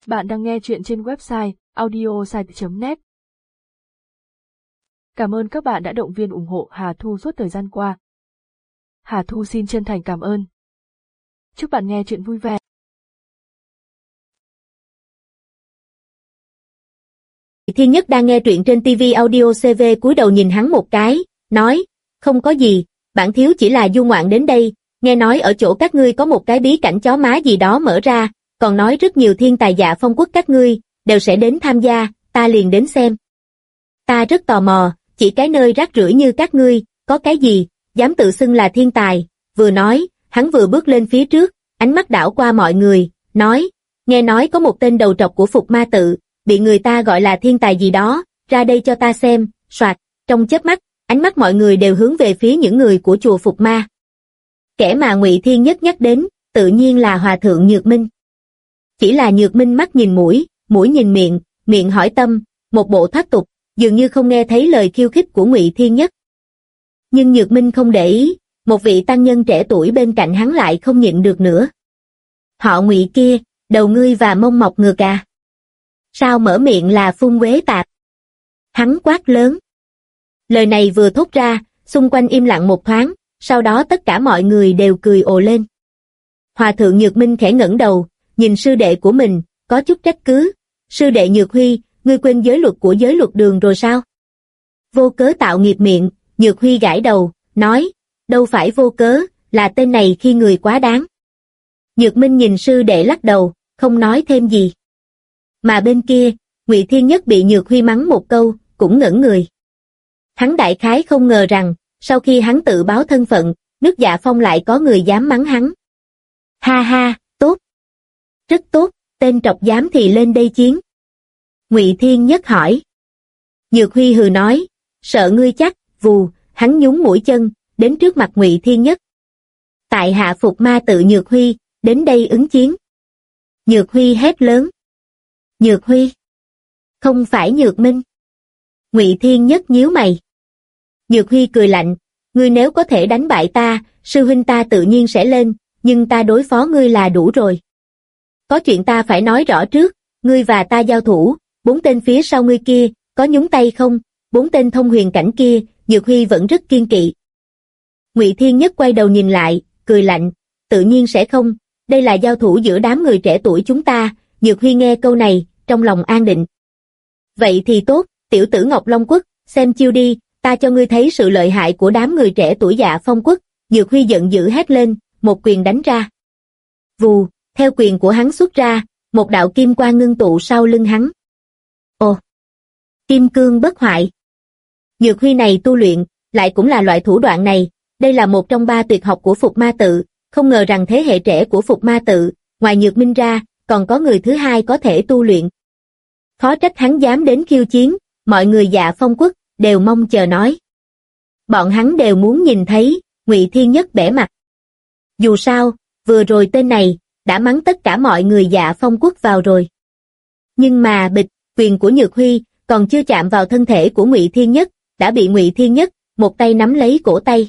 Bạn đang nghe chuyện trên website audiosite.net. Cảm ơn các bạn đã động viên ủng hộ Hà Thu suốt thời gian qua. Hà Thu xin chân thành cảm ơn. Chúc bạn nghe chuyện vui vẻ. Thiên Nhất đang nghe truyện trên TV Audio CV cúi đầu nhìn hắn một cái, nói, không có gì, bản thiếu chỉ là du ngoạn đến đây, nghe nói ở chỗ các ngươi có một cái bí cảnh chó má gì đó mở ra, còn nói rất nhiều thiên tài Dạ Phong quốc các ngươi, đều sẽ đến tham gia, ta liền đến xem. Ta rất tò mò, chỉ cái nơi rác rưởi như các ngươi, có cái gì, dám tự xưng là thiên tài, vừa nói, hắn vừa bước lên phía trước, ánh mắt đảo qua mọi người, nói, nghe nói có một tên đầu trọc của Phục Ma tự, bị người ta gọi là thiên tài gì đó, ra đây cho ta xem, soạt, trong chớp mắt, ánh mắt mọi người đều hướng về phía những người của chùa Phục Ma. Kẻ mà Ngụy Thiên Nhất nhắc đến, tự nhiên là Hòa thượng Nhược Minh. Chỉ là Nhược Minh mắt nhìn mũi, mũi nhìn miệng, miệng hỏi tâm, một bộ thoát tục, dường như không nghe thấy lời khiêu khích của Ngụy Thiên Nhất. Nhưng Nhược Minh không để ý, một vị tăng nhân trẻ tuổi bên cạnh hắn lại không nhịn được nữa. Họ Ngụy kia, đầu ngươi và mông mọc ngược à? Sao mở miệng là phun quế tạp? Hắn quát lớn. Lời này vừa thốt ra, xung quanh im lặng một thoáng, sau đó tất cả mọi người đều cười ồ lên. Hòa thượng Nhược Minh khẽ ngẩng đầu, nhìn sư đệ của mình, có chút trách cứ. Sư đệ Nhược Huy, ngươi quên giới luật của giới luật đường rồi sao? Vô cớ tạo nghiệp miệng, Nhược Huy gãi đầu, nói, đâu phải vô cớ, là tên này khi người quá đáng. Nhược Minh nhìn sư đệ lắc đầu, không nói thêm gì. Mà bên kia, Ngụy Thiên Nhất bị Nhược Huy mắng một câu, cũng ngẩn người. Hắn đại khái không ngờ rằng, sau khi hắn tự báo thân phận, nước Dạ Phong lại có người dám mắng hắn. Ha ha, tốt. Rất tốt, tên trọc dám thì lên đây chiến. Ngụy Thiên Nhất hỏi. Nhược Huy hừ nói, sợ ngươi chắc, vù, hắn nhún mũi chân, đến trước mặt Ngụy Thiên Nhất. Tại hạ Phục Ma tự Nhược Huy, đến đây ứng chiến. Nhược Huy hét lớn. Nhược Huy? Không phải Nhược Minh. Ngụy Thiên Nhất nhíu mày. Nhược Huy cười lạnh, ngươi nếu có thể đánh bại ta, sư huynh ta tự nhiên sẽ lên, nhưng ta đối phó ngươi là đủ rồi. Có chuyện ta phải nói rõ trước, ngươi và ta giao thủ, 4 tên phía sau ngươi kia, có nhúng tay không? 4 tên thông huyền cảnh kia, Nhược Huy vẫn rất kiên kỵ. Ngụy Thiên Nhất quay đầu nhìn lại, cười lạnh, tự nhiên sẽ không, đây là giao thủ giữa đám người trẻ tuổi chúng ta. Nhược Huy nghe câu này, trong lòng an định. Vậy thì tốt, tiểu tử Ngọc Long Quốc, xem chiêu đi, ta cho ngươi thấy sự lợi hại của đám người trẻ tuổi Dạ Phong Quốc. Nhược Huy giận dữ hét lên, một quyền đánh ra. Vù, theo quyền của hắn xuất ra, một đạo kim quang ngưng tụ sau lưng hắn. Ồ, kim cương bất hoại. Nhược Huy này tu luyện, lại cũng là loại thủ đoạn này, đây là một trong 3 tuyệt học của Phục Ma tự, không ngờ rằng thế hệ trẻ của Phục Ma tự, ngoài Nhược Minh ra, còn có người thứ hai có thể tu luyện. Khó trách hắn dám đến khiêu chiến, mọi người Dạ Phong quốc, đều mong chờ nói. Bọn hắn đều muốn nhìn thấy, Ngụy Thiên Nhất bẽ mặt. Dù sao, vừa rồi tên này, đã mắng tất cả mọi người Dạ Phong quốc vào rồi. Nhưng mà bịch, quyền của Nhược Huy, còn chưa chạm vào thân thể của Ngụy Thiên Nhất, đã bị Ngụy Thiên Nhất, một tay nắm lấy cổ tay.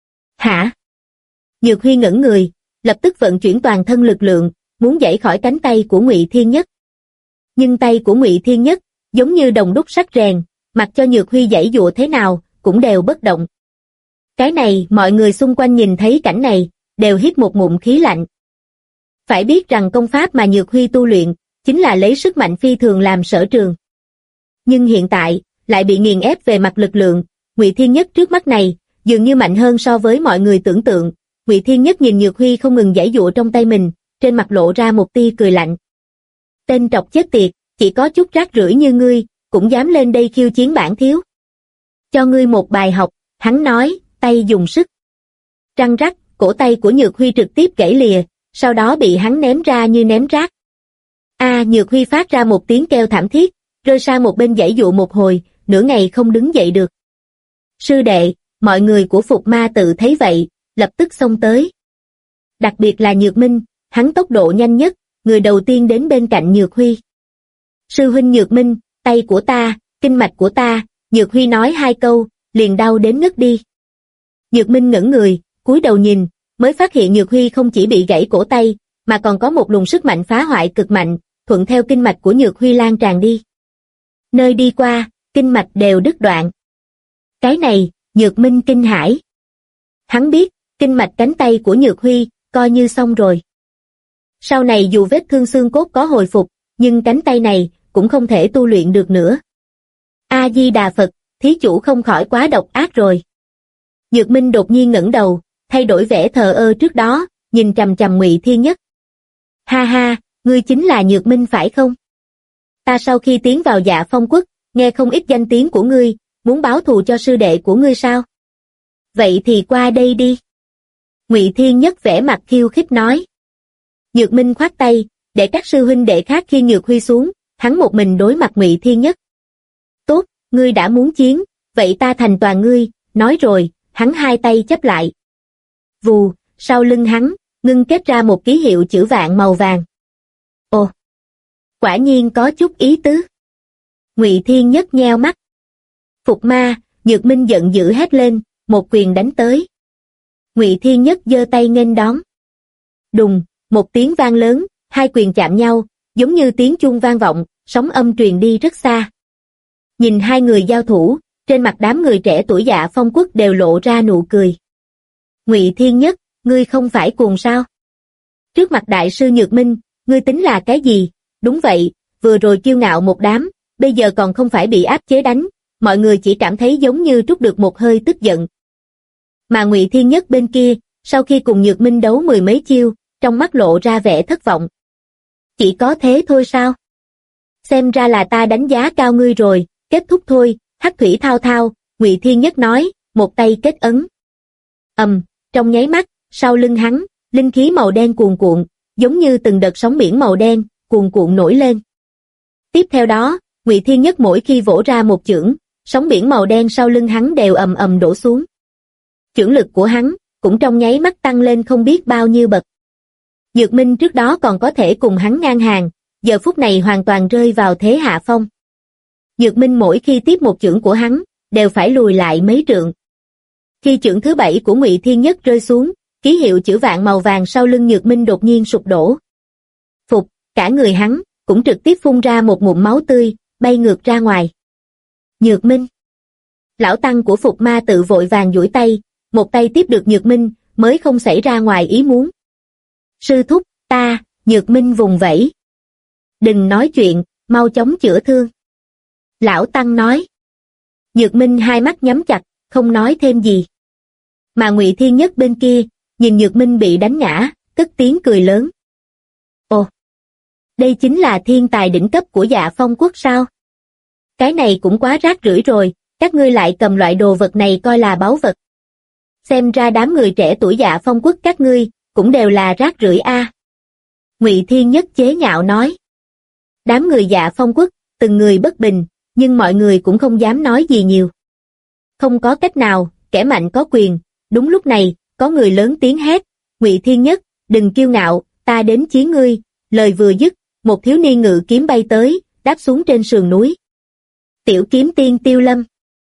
Hả? Nhược Huy ngẩn người, lập tức vận chuyển toàn thân lực lượng, muốn giãy khỏi cánh tay của Ngụy Thiên Nhất. Nhưng tay của Ngụy Thiên Nhất, giống như đồng đúc sắt rèn, mặc cho Nhược Huy giãy dụa thế nào, cũng đều bất động. Cái này, mọi người xung quanh nhìn thấy cảnh này, đều hít một ngụm khí lạnh. Phải biết rằng công pháp mà Nhược Huy tu luyện, chính là lấy sức mạnh phi thường làm sở trường. Nhưng hiện tại, lại bị nghiền ép về mặt lực lượng, Ngụy Thiên Nhất trước mắt này, dường như mạnh hơn so với mọi người tưởng tượng. Ngụy Thiên Nhất nhìn Nhược Huy không ngừng giãy dụa trong tay mình, trên mặt lộ ra một tia cười lạnh. Tên trọc chết tiệt, chỉ có chút rác rưởi như ngươi, cũng dám lên đây khiêu chiến bản thiếu. Cho ngươi một bài học, hắn nói, tay dùng sức. Răng rắc, cổ tay của Nhược Huy trực tiếp gãy lìa, sau đó bị hắn ném ra như ném rác. Nhược Huy phát ra một tiếng kêu thảm thiết, rơi sang một bên giãy dụa một hồi, nửa ngày không đứng dậy được. Sư đệ, mọi người của Phục Ma tự thấy vậy, lập tức xông tới. Đặc biệt là Nhược Minh, hắn tốc độ nhanh nhất, người đầu tiên đến bên cạnh Nhược Huy. Sư huynh Nhược Minh, tay của ta, kinh mạch của ta, Nhược Huy nói 2 câu, liền đau đến ngất đi. Nhược Minh ngẩn người, cúi đầu nhìn, mới phát hiện Nhược Huy không chỉ bị gãy cổ tay, mà còn có một luồng sức mạnh phá hoại cực mạnh, thuận theo kinh mạch của Nhược Huy lan tràn đi. Nơi đi qua, kinh mạch đều đứt đoạn. Cái này, Nhược Minh kinh hãi. Hắn biết, kinh mạch cánh tay của Nhược Huy, coi như xong rồi. Sau này dù vết thương xương cốt có hồi phục, nhưng cánh tay này, cũng không thể tu luyện được nữa. A-di-đà Phật, thí chủ không khỏi quá độc ác rồi. Nhược Minh đột nhiên ngẩng đầu, thay đổi vẻ thờ ơ trước đó, nhìn chằm chằm Ngụy Thiên Nhất. Ha ha, ngươi chính là Nhược Minh phải không? Ta sau khi tiến vào Dạ Phong Quốc, nghe không ít danh tiếng của ngươi, muốn báo thù cho sư đệ của ngươi sao? Vậy thì qua đây đi. Ngụy Thiên Nhất vẻ mặt khiêu khích nói. Nhược Minh khoát tay, để các sư huynh đệ khác khi Nhược Huy xuống, hắn một mình đối mặt Ngụy Thiên Nhất. Tốt, ngươi đã muốn chiến, vậy ta thành toàn ngươi, nói rồi, hắn hai tay chắp lại. Vù, sau lưng hắn, ngưng kết ra một ký hiệu chữ vạn màu vàng. Ồ, quả nhiên có chút ý tứ. Ngụy Thiên Nhất nheo mắt. Phục ma, Nhược Minh giận dữ hét lên, một quyền đánh tới. Ngụy Thiên Nhất giơ tay nghênh đón. Đùng, một tiếng vang lớn, hai quyền chạm nhau, giống như tiếng chuông vang vọng, sóng âm truyền đi rất xa. Nhìn hai người giao thủ, trên mặt đám người trẻ tuổi Dạ Phong Quốc đều lộ ra nụ cười. Ngụy Thiên Nhất, ngươi không phải cuồng sao? Trước mặt đại sư Nhược Minh, ngươi tính là cái gì? Đúng vậy, vừa rồi kiêu ngạo một đám, bây giờ còn không phải bị áp chế đánh, mọi người chỉ cảm thấy giống như trút được một hơi tức giận. Mà Ngụy Thiên Nhất bên kia, sau khi cùng Nhược Minh đấu mười mấy chiêu, trong mắt lộ ra vẻ thất vọng. Chỉ có thế thôi sao? Xem ra là ta đánh giá cao ngươi rồi, kết thúc thôi, hắc thủy thao thao, Ngụy Thiên Nhất nói, một tay kết ấn. Trong nháy mắt, sau lưng hắn, linh khí màu đen cuồn cuộn, giống như từng đợt sóng biển màu đen, cuồn cuộn nổi lên. Tiếp theo đó, Ngụy Thiên Nhất mỗi khi vỗ ra một chưởng, sóng biển màu đen sau lưng hắn đều ầm ầm đổ xuống. Chưởng lực của hắn, cũng trong nháy mắt tăng lên không biết bao nhiêu bậc. Nhược Minh trước đó còn có thể cùng hắn ngang hàng, giờ phút này hoàn toàn rơi vào thế hạ phong. Nhược Minh mỗi khi tiếp một chưởng của hắn, đều phải lùi lại mấy trượng. Khi chưởng thứ 7 của Ngụy Thiên Nhất rơi xuống, ký hiệu chữ vạn màu vàng sau lưng Nhược Minh đột nhiên sụp đổ. Phục, cả người hắn, cũng trực tiếp phun ra một ngụm máu tươi, bay ngược ra ngoài. Nhược Minh. Lão tăng của Phục Ma tự vội vàng duỗi tay, một tay tiếp được Nhược Minh, mới không xảy ra ngoài ý muốn. Sư thúc, ta, Nhược Minh vùng vẫy. Đừng nói chuyện, mau chóng chữa thương. Lão tăng nói. Nhược Minh hai mắt nhắm chặt, không nói thêm gì. Mà Ngụy Thiên Nhất bên kia, nhìn Nhược Minh bị đánh ngã, cất tiếng cười lớn. Ồ, đây chính là thiên tài đỉnh cấp của Dạ Phong Quốc sao? Cái này cũng quá rác rưởi rồi, các ngươi lại cầm loại đồ vật này coi là báu vật. Xem ra đám người trẻ tuổi Dạ Phong Quốc các ngươi, cũng đều là rác rưởi a. Ngụy Thiên Nhất chế nhạo nói. Đám người Dạ Phong Quốc, từng người bất bình, nhưng mọi người cũng không dám nói gì nhiều. Không có cách nào, kẻ mạnh có quyền. Đúng lúc này, có người lớn tiếng hét, Ngụy Thiên Nhất, đừng kiêu ngạo, ta đến chiến ngươi. Lời vừa dứt, một thiếu niên ngự kiếm bay tới, đáp xuống trên sườn núi. Tiểu kiếm tiên Tiêu Lâm.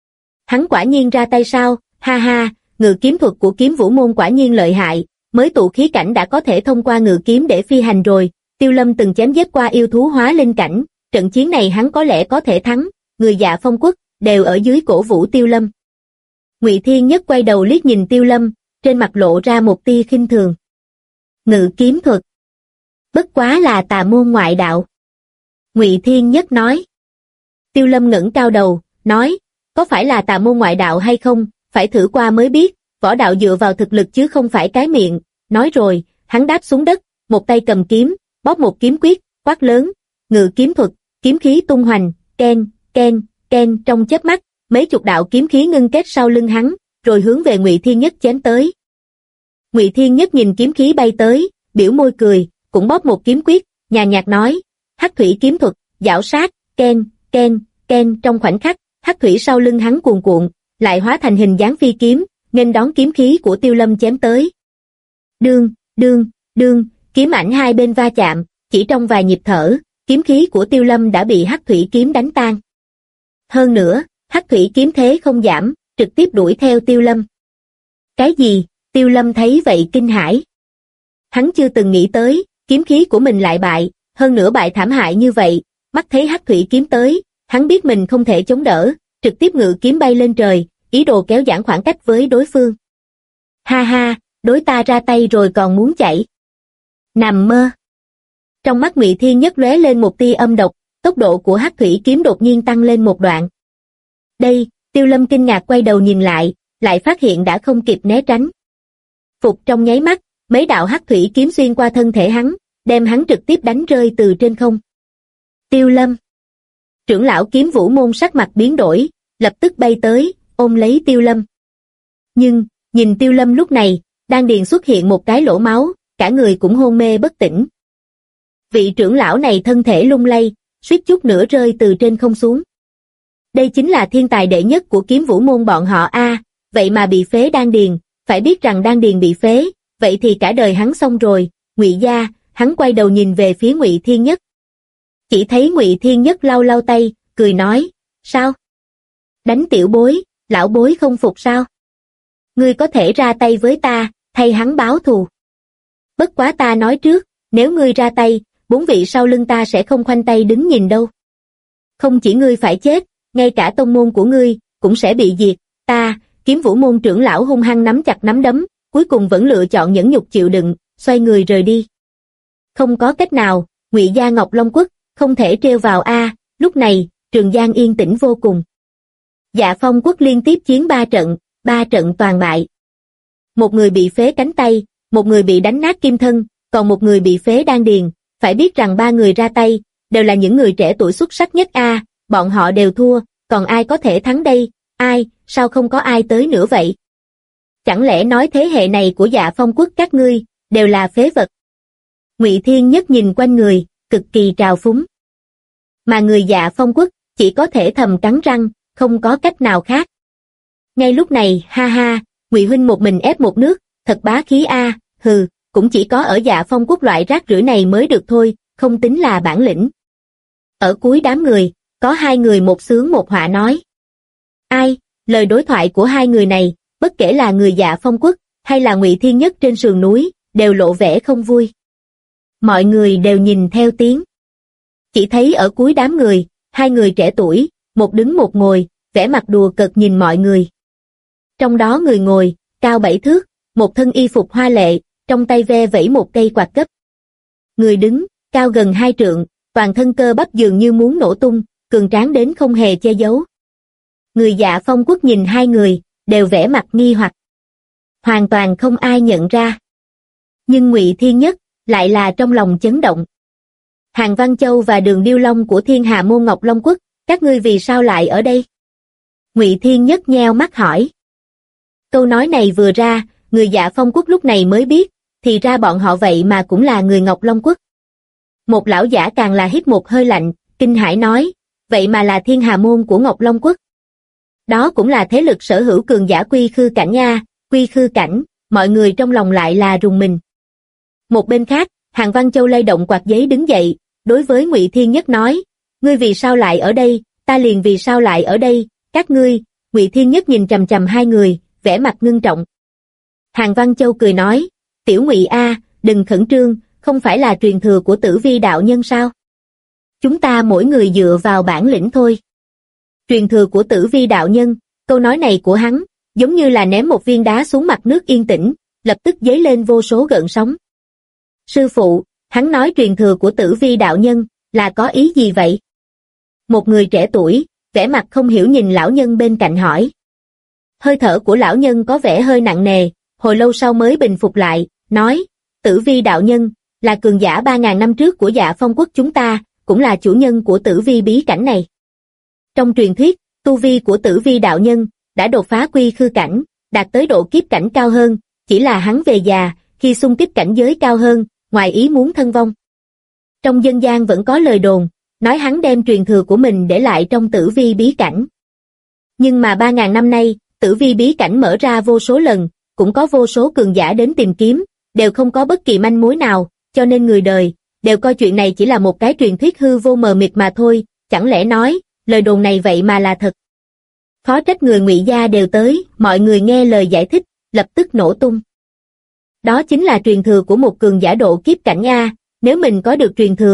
Hắn quả nhiên ra tay sao? Ha ha, ngự kiếm thuật của kiếm vũ môn quả nhiên lợi hại, mới tụ khí cảnh đã có thể thông qua ngự kiếm để phi hành rồi. Tiêu Lâm từng chém giết qua yêu thú hóa linh cảnh, trận chiến này hắn có lẽ có thể thắng, người Dạ Phong Quốc đều ở dưới cổ vũ Tiêu Lâm. Ngụy Thiên Nhất quay đầu liếc nhìn Tiêu Lâm, trên mặt lộ ra một tia khinh thường. Ngự kiếm thuật. Bất quá là tà môn ngoại đạo. Ngụy Thiên Nhất nói. Tiêu Lâm ngẩng cao đầu, nói, có phải là tà môn ngoại đạo hay không, phải thử qua mới biết, võ đạo dựa vào thực lực chứ không phải cái miệng. Nói rồi, hắn đáp xuống đất, một tay cầm kiếm, bóp một kiếm quyết, quát lớn, ngự kiếm thuật, kiếm khí tung hoành, ken, ken, ken, trong chớp mắt, mấy chục đạo kiếm khí ngưng kết sau lưng hắn, rồi hướng về Ngụy Thiên Nhất chém tới. Ngụy Thiên Nhất nhìn kiếm khí bay tới, biểu môi cười, cũng bóp một kiếm quyết, nhàn nhạt nói, hắc thủy kiếm thuật, giảo sát, ken, ken, ken, trong khoảnh khắc, hắc thủy sau lưng hắn cuồn cuộn, lại hóa thành hình dáng phi kiếm, nghênh đón kiếm khí của Tiêu Lâm chém tới. Đương, đương, đương, kiếm ảnh hai bên va chạm, chỉ trong vài nhịp thở, kiếm khí của Tiêu Lâm đã bị hắc thủy kiếm đánh tan. Hơn nữa, hắc thủy kiếm thế không giảm, trực tiếp đuổi theo Tiêu Lâm. Cái gì? Tiêu Lâm thấy vậy kinh hãi. Hắn chưa từng nghĩ tới, kiếm khí của mình lại bại, hơn nữa bại thảm hại như vậy, mắt thấy hắc thủy kiếm tới, hắn biết mình không thể chống đỡ, trực tiếp ngự kiếm bay lên trời, ý đồ kéo giãn khoảng cách với đối phương. Ha ha, đối ta ra tay rồi còn muốn chạy. Nằm mơ. Trong mắt Ngụy Thiên Nhất lóe lên một tia âm độc, tốc độ của hắc thủy kiếm đột nhiên tăng lên một đoạn. Đây, Tiêu Lâm kinh ngạc quay đầu nhìn lại phát hiện đã không kịp né tránh. Phục trong nháy mắt, mấy đạo hắc thủy kiếm xuyên qua thân thể hắn, đem hắn trực tiếp đánh rơi từ trên không. Tiêu Lâm. Trưởng lão Kiếm Vũ môn sắc mặt biến đổi, lập tức bay tới, ôm lấy Tiêu Lâm. Nhưng, nhìn Tiêu Lâm lúc này, đan điền xuất hiện một cái lỗ máu, cả người cũng hôn mê bất tỉnh. Vị trưởng lão này thân thể lung lay, suýt chút nữa rơi từ trên không xuống. Đây chính là thiên tài đệ nhất của Kiếm Vũ môn bọn họ a, vậy mà bị phế đan điền, phải biết rằng đan điền bị phế, vậy thì cả đời hắn xong rồi. Ngụy gia, hắn quay đầu nhìn về phía Ngụy Thiên Nhất. Chỉ thấy Ngụy Thiên Nhất lau lau tay, cười nói, sao? Đánh tiểu bối, lão bối không phục sao? Ngươi có thể ra tay với ta, thay hắn báo thù. Bất quá ta nói trước, nếu ngươi ra tay, 4 vị sau lưng ta sẽ không khoanh tay đứng nhìn đâu. Không chỉ ngươi phải chết, ngay cả tông môn của ngươi cũng sẽ bị diệt. Ta, Kiếm Vũ môn trưởng lão hung hăng nắm chặt nắm đấm, cuối cùng vẫn lựa chọn nhẫn nhục chịu đựng, xoay người rời đi. Không có cách nào, Ngụy gia Ngọc Long Quốc không thể trêu vào a. Lúc này, Trường Giang yên tĩnh vô cùng. Dạ Phong Quốc liên tiếp chiến 3 trận toàn bại. Một người bị phế cánh tay, một người bị đánh nát kim thân, còn một người bị phế đan điền. Phải biết rằng 3 người ra tay đều là những người trẻ tuổi xuất sắc nhất a, bọn họ đều thua, còn ai có thể thắng đây? Ai, sao không có ai tới nữa vậy? Chẳng lẽ nói thế hệ này của Dạ Phong Quốc các ngươi đều là phế vật? Ngụy Thiên Nhất nhìn quanh người, cực kỳ trào phúng. Mà người Dạ Phong Quốc chỉ có thể thầm cắn răng, không có cách nào khác. Ngay lúc này, ha ha, Ngụy huynh một mình ép một nước, thật bá khí a, hừ, cũng chỉ có ở Dạ Phong Quốc loại rác rưởi này mới được thôi, không tính là bản lĩnh. Ở cuối đám người, có 2 người một sướng một họa nói. Ai, lời đối thoại của 2 người này, bất kể là người Dạ Phong Quốc hay là Ngụy Thiên Nhất trên sườn núi, đều lộ vẻ không vui. Mọi người đều nhìn theo tiếng. Chỉ thấy ở cuối đám người, 2 người trẻ tuổi, một đứng một ngồi, vẻ mặt đùa cợt nhìn mọi người. Trong đó người ngồi, cao 7 thước, một thân y phục hoa lệ, trong tay ve vẫy một cây quạt cấp. Người đứng, cao gần 2 trượng, toàn thân cơ bắp dường như muốn nổ tung, cường tráng đến không hề che giấu. Người Dạ Phong Quốc nhìn 2 người, đều vẻ mặt nghi hoặc. Hoàn toàn không ai nhận ra. Nhưng Ngụy Thiên Nhất lại là trong lòng chấn động. Hàn Văn Châu và Đường Điêu Long của Thiên Hà môn Ngọc Long Quốc, các ngươi vì sao lại ở đây? Ngụy Thiên Nhất nheo mắt hỏi. Câu nói này vừa ra, người Dạ Phong Quốc lúc này mới biết, thì ra bọn họ vậy mà cũng là người Ngọc Long Quốc. Một lão giả càng là hít một hơi lạnh, kinh hãi nói, vậy mà là Thiên Hà môn của Ngọc Long Quốc. Đó cũng là thế lực sở hữu cường giả quy khư cảnh nha, quy khư cảnh, mọi người trong lòng lại là rùng mình. Một bên khác, Hàn Văn Châu lay động quạt giấy đứng dậy, đối với Ngụy Thiên Nhất nói, ngươi vì sao lại ở đây, ta liền vì sao lại ở đây, các ngươi. Ngụy Thiên Nhất nhìn chằm chằm 2 người, vẻ mặt ngưng trọng. Hàn Văn Châu cười nói, tiểu Ngụy a, đừng khẩn trương, không phải là truyền thừa của Tử Vi đạo nhân sao? Chúng ta mỗi người dựa vào bản lĩnh thôi. Truyền thừa của Tử Vi đạo nhân, câu nói này của hắn, giống như là ném một viên đá xuống mặt nước yên tĩnh, lập tức dấy lên vô số gợn sóng. Sư phụ, hắn nói truyền thừa của Tử Vi đạo nhân, là có ý gì vậy? Một người trẻ tuổi, vẻ mặt không hiểu nhìn lão nhân bên cạnh hỏi. Hơi thở của lão nhân có vẻ hơi nặng nề, hồi lâu sau mới bình phục lại, nói, Tử Vi đạo nhân, là cường giả 3.000 năm trước của Dạ Phong Quốc chúng ta, cũng là chủ nhân của Tử Vi bí cảnh này. Trong truyền thuyết, tu vi của Tử Vi đạo nhân, đã đột phá quy khư cảnh, đạt tới độ kiếp cảnh cao hơn, chỉ là hắn về già, khi xung kích cảnh giới cao hơn, ngoài ý muốn thân vong. Trong dân gian vẫn có lời đồn, nói hắn đem truyền thừa của mình để lại trong Tử Vi bí cảnh. Nhưng mà 3.000 năm nay, Tử Vi bí cảnh mở ra vô số lần, cũng có vô số cường giả đến tìm kiếm, đều không có bất kỳ manh mối nào, cho nên người đời đều coi chuyện này chỉ là một cái truyền thuyết hư vô mờ mịt mà thôi, chẳng lẽ nói, lời đồn này vậy mà là thật. Khó trách người Ngụy gia đều tới, mọi người nghe lời giải thích, lập tức nổ tung. Đó chính là truyền thừa của một cường giả độ kiếp cảnh a, nếu mình có được truyền thừa,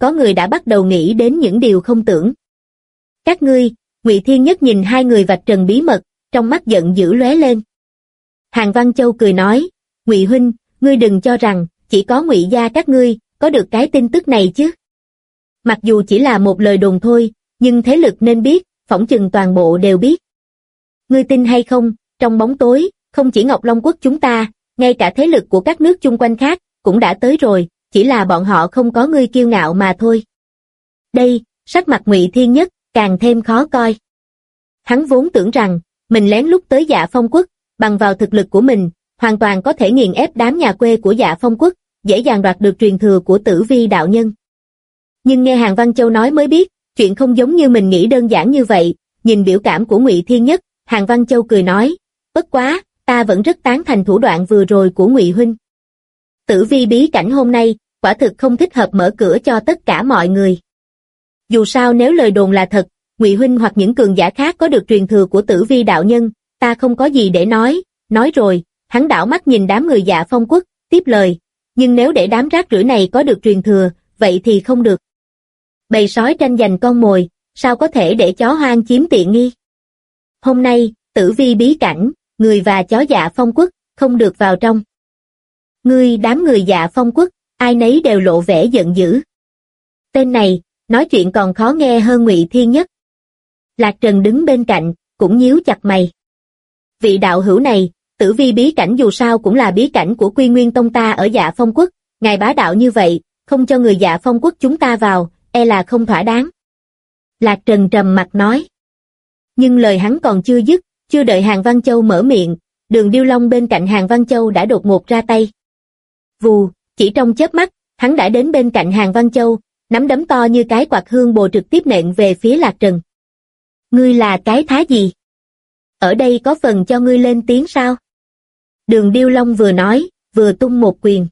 có người đã bắt đầu nghĩ đến những điều không tưởng. Các ngươi, Ngụy Thiên Nhất nhìn hai người vạch trần bí mật, trong mắt giận dữ lóe lên. Hàn Văn Châu cười nói, Ngụy huynh, ngươi đừng cho rằng chỉ có Ngụy gia các ngươi có được cái tin tức này chứ. Mặc dù chỉ là một lời đồn thôi, nhưng thế lực nên biết, phỏng chừng toàn bộ đều biết. Ngươi tin hay không, trong bóng tối, không chỉ Ngọc Long Quốc chúng ta, ngay cả thế lực của các nước chung quanh khác cũng đã tới rồi, chỉ là bọn họ không có ngươi kiêu ngạo mà thôi. Đây, sắc mặt Ngụy Thiên Nhất càng thêm khó coi. Hắn vốn tưởng rằng mình lén lút tới Dạ Phong Quốc, bằng vào thực lực của mình, hoàn toàn có thể nghiền ép đám nhà quê của Dạ Phong Quốc, dễ dàng đoạt được truyền thừa của Tử Vi đạo nhân. Nhưng nghe Hàn Văn Châu nói mới biết, chuyện không giống như mình nghĩ đơn giản như vậy. Nhìn biểu cảm của Ngụy Thiên Nhất, Hàn Văn Châu cười nói, bất quá, ta vẫn rất tán thành thủ đoạn vừa rồi của Ngụy huynh. Tử Vi bí cảnh hôm nay, quả thực không thích hợp mở cửa cho tất cả mọi người. Dù sao nếu lời đồn là thật, Ngụy huynh hoặc những cường giả khác có được truyền thừa của Tử Vi đạo nhân, ta không có gì để nói. Nói rồi, hắn đảo mắt nhìn đám người Dạ Phong Quốc, tiếp lời, nhưng nếu để đám rác rưởi này có được truyền thừa, vậy thì không được. Bầy sói tranh giành con mồi, sao có thể để chó hoang chiếm tiện nghi? Hôm nay, Tử Vi bí cảnh, người và chó Dạ Phong Quốc không được vào trong. Đám người Dạ Phong Quốc, ai nấy đều lộ vẻ giận dữ. Tên này, nói chuyện còn khó nghe hơn Ngụy Thiên Nhất. Lạc Trần đứng bên cạnh, cũng nhíu chặt mày. Vị đạo hữu này, Tử Vi bí cảnh dù sao cũng là bí cảnh của Quy Nguyên Tông ta ở Dạ Phong Quốc, ngài bá đạo như vậy, không cho người Dạ Phong Quốc chúng ta vào, e là không thỏa đáng. Lạc Trần trầm mặt nói. Nhưng lời hắn còn chưa dứt, chưa đợi Hàn Văn Châu mở miệng, Đường Điêu Long bên cạnh Hàn Văn Châu đã đột ngột ra tay. Vù, chỉ trong chớp mắt, hắn đã đến bên cạnh Hàn Văn Châu, nắm đấm to như cái quạt hương bồ trực tiếp nện về phía Lạc Trần. Ngươi là cái thá gì? Ở đây có phần cho ngươi lên tiếng sao? Đường Điêu Long vừa nói, vừa tung một quyền.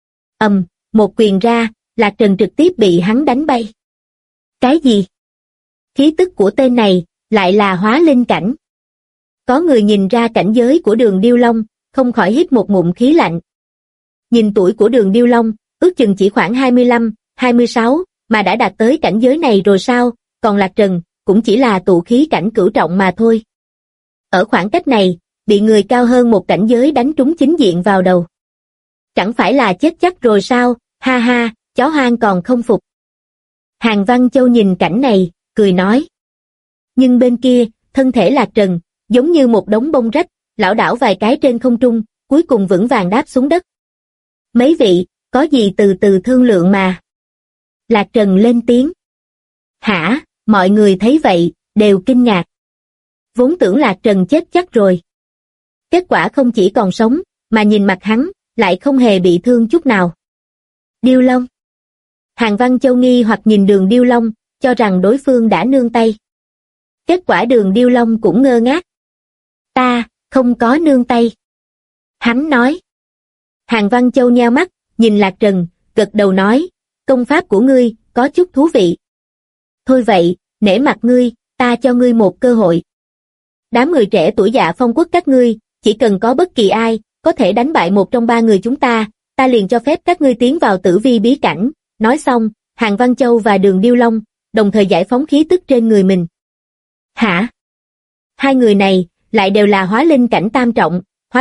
Một quyền ra, Lạc Trần trực tiếp bị hắn đánh bay. Cái gì? Khí tức của tên này, lại là hóa linh cảnh. Có người nhìn ra cảnh giới của Đường Điêu Long, không khỏi hít một ngụm khí lạnh. Nhìn tuổi của Đường Điêu Long, ước chừng chỉ khoảng 25, 26, mà đã đạt tới cảnh giới này rồi sao, còn Lạc Trần, cũng chỉ là tụ khí cảnh cửu trọng mà thôi. Ở khoảng cách này, bị người cao hơn một cảnh giới đánh trúng chính diện vào đầu. Chẳng phải là chết chắc rồi sao, ha ha, chó hoang còn không phục. Hàn Văn Châu nhìn cảnh này, cười nói. Nhưng bên kia, thân thể Lạc Trần, giống như một đống bông rách, lảo đảo vài cái trên không trung, cuối cùng vững vàng đáp xuống đất. Mấy vị, có gì từ từ thương lượng mà. Lạc Trần lên tiếng. Hả, mọi người thấy vậy, đều kinh ngạc. Vốn tưởng Lạc Trần chết chắc rồi. Kết quả không chỉ còn sống, mà nhìn mặt hắn, lại không hề bị thương chút nào. Điêu Long. Hàn Văn Châu nghi hoặc nhìn Đường Điêu Long, cho rằng đối phương đã nương tay. Kết quả Đường Điêu Long cũng ngơ ngác. Ta, không có nương tay. Hắn nói. Hàn Văn Châu nheo mắt, nhìn Lạc Trần, gật đầu nói, công pháp của ngươi, có chút thú vị. Thôi vậy, nể mặt ngươi, ta cho ngươi một cơ hội. Đám người trẻ tuổi Dạ Phong Quốc các ngươi, chỉ cần có bất kỳ ai, có thể đánh bại một trong ba người chúng ta liền cho phép các ngươi tiến vào Tử Vi bí cảnh. Nói xong, Hàn Văn Châu và Đường Điêu Long, đồng thời giải phóng khí tức trên người mình. Hả? Hai người này, lại đều là hóa linh cảnh tam trọng,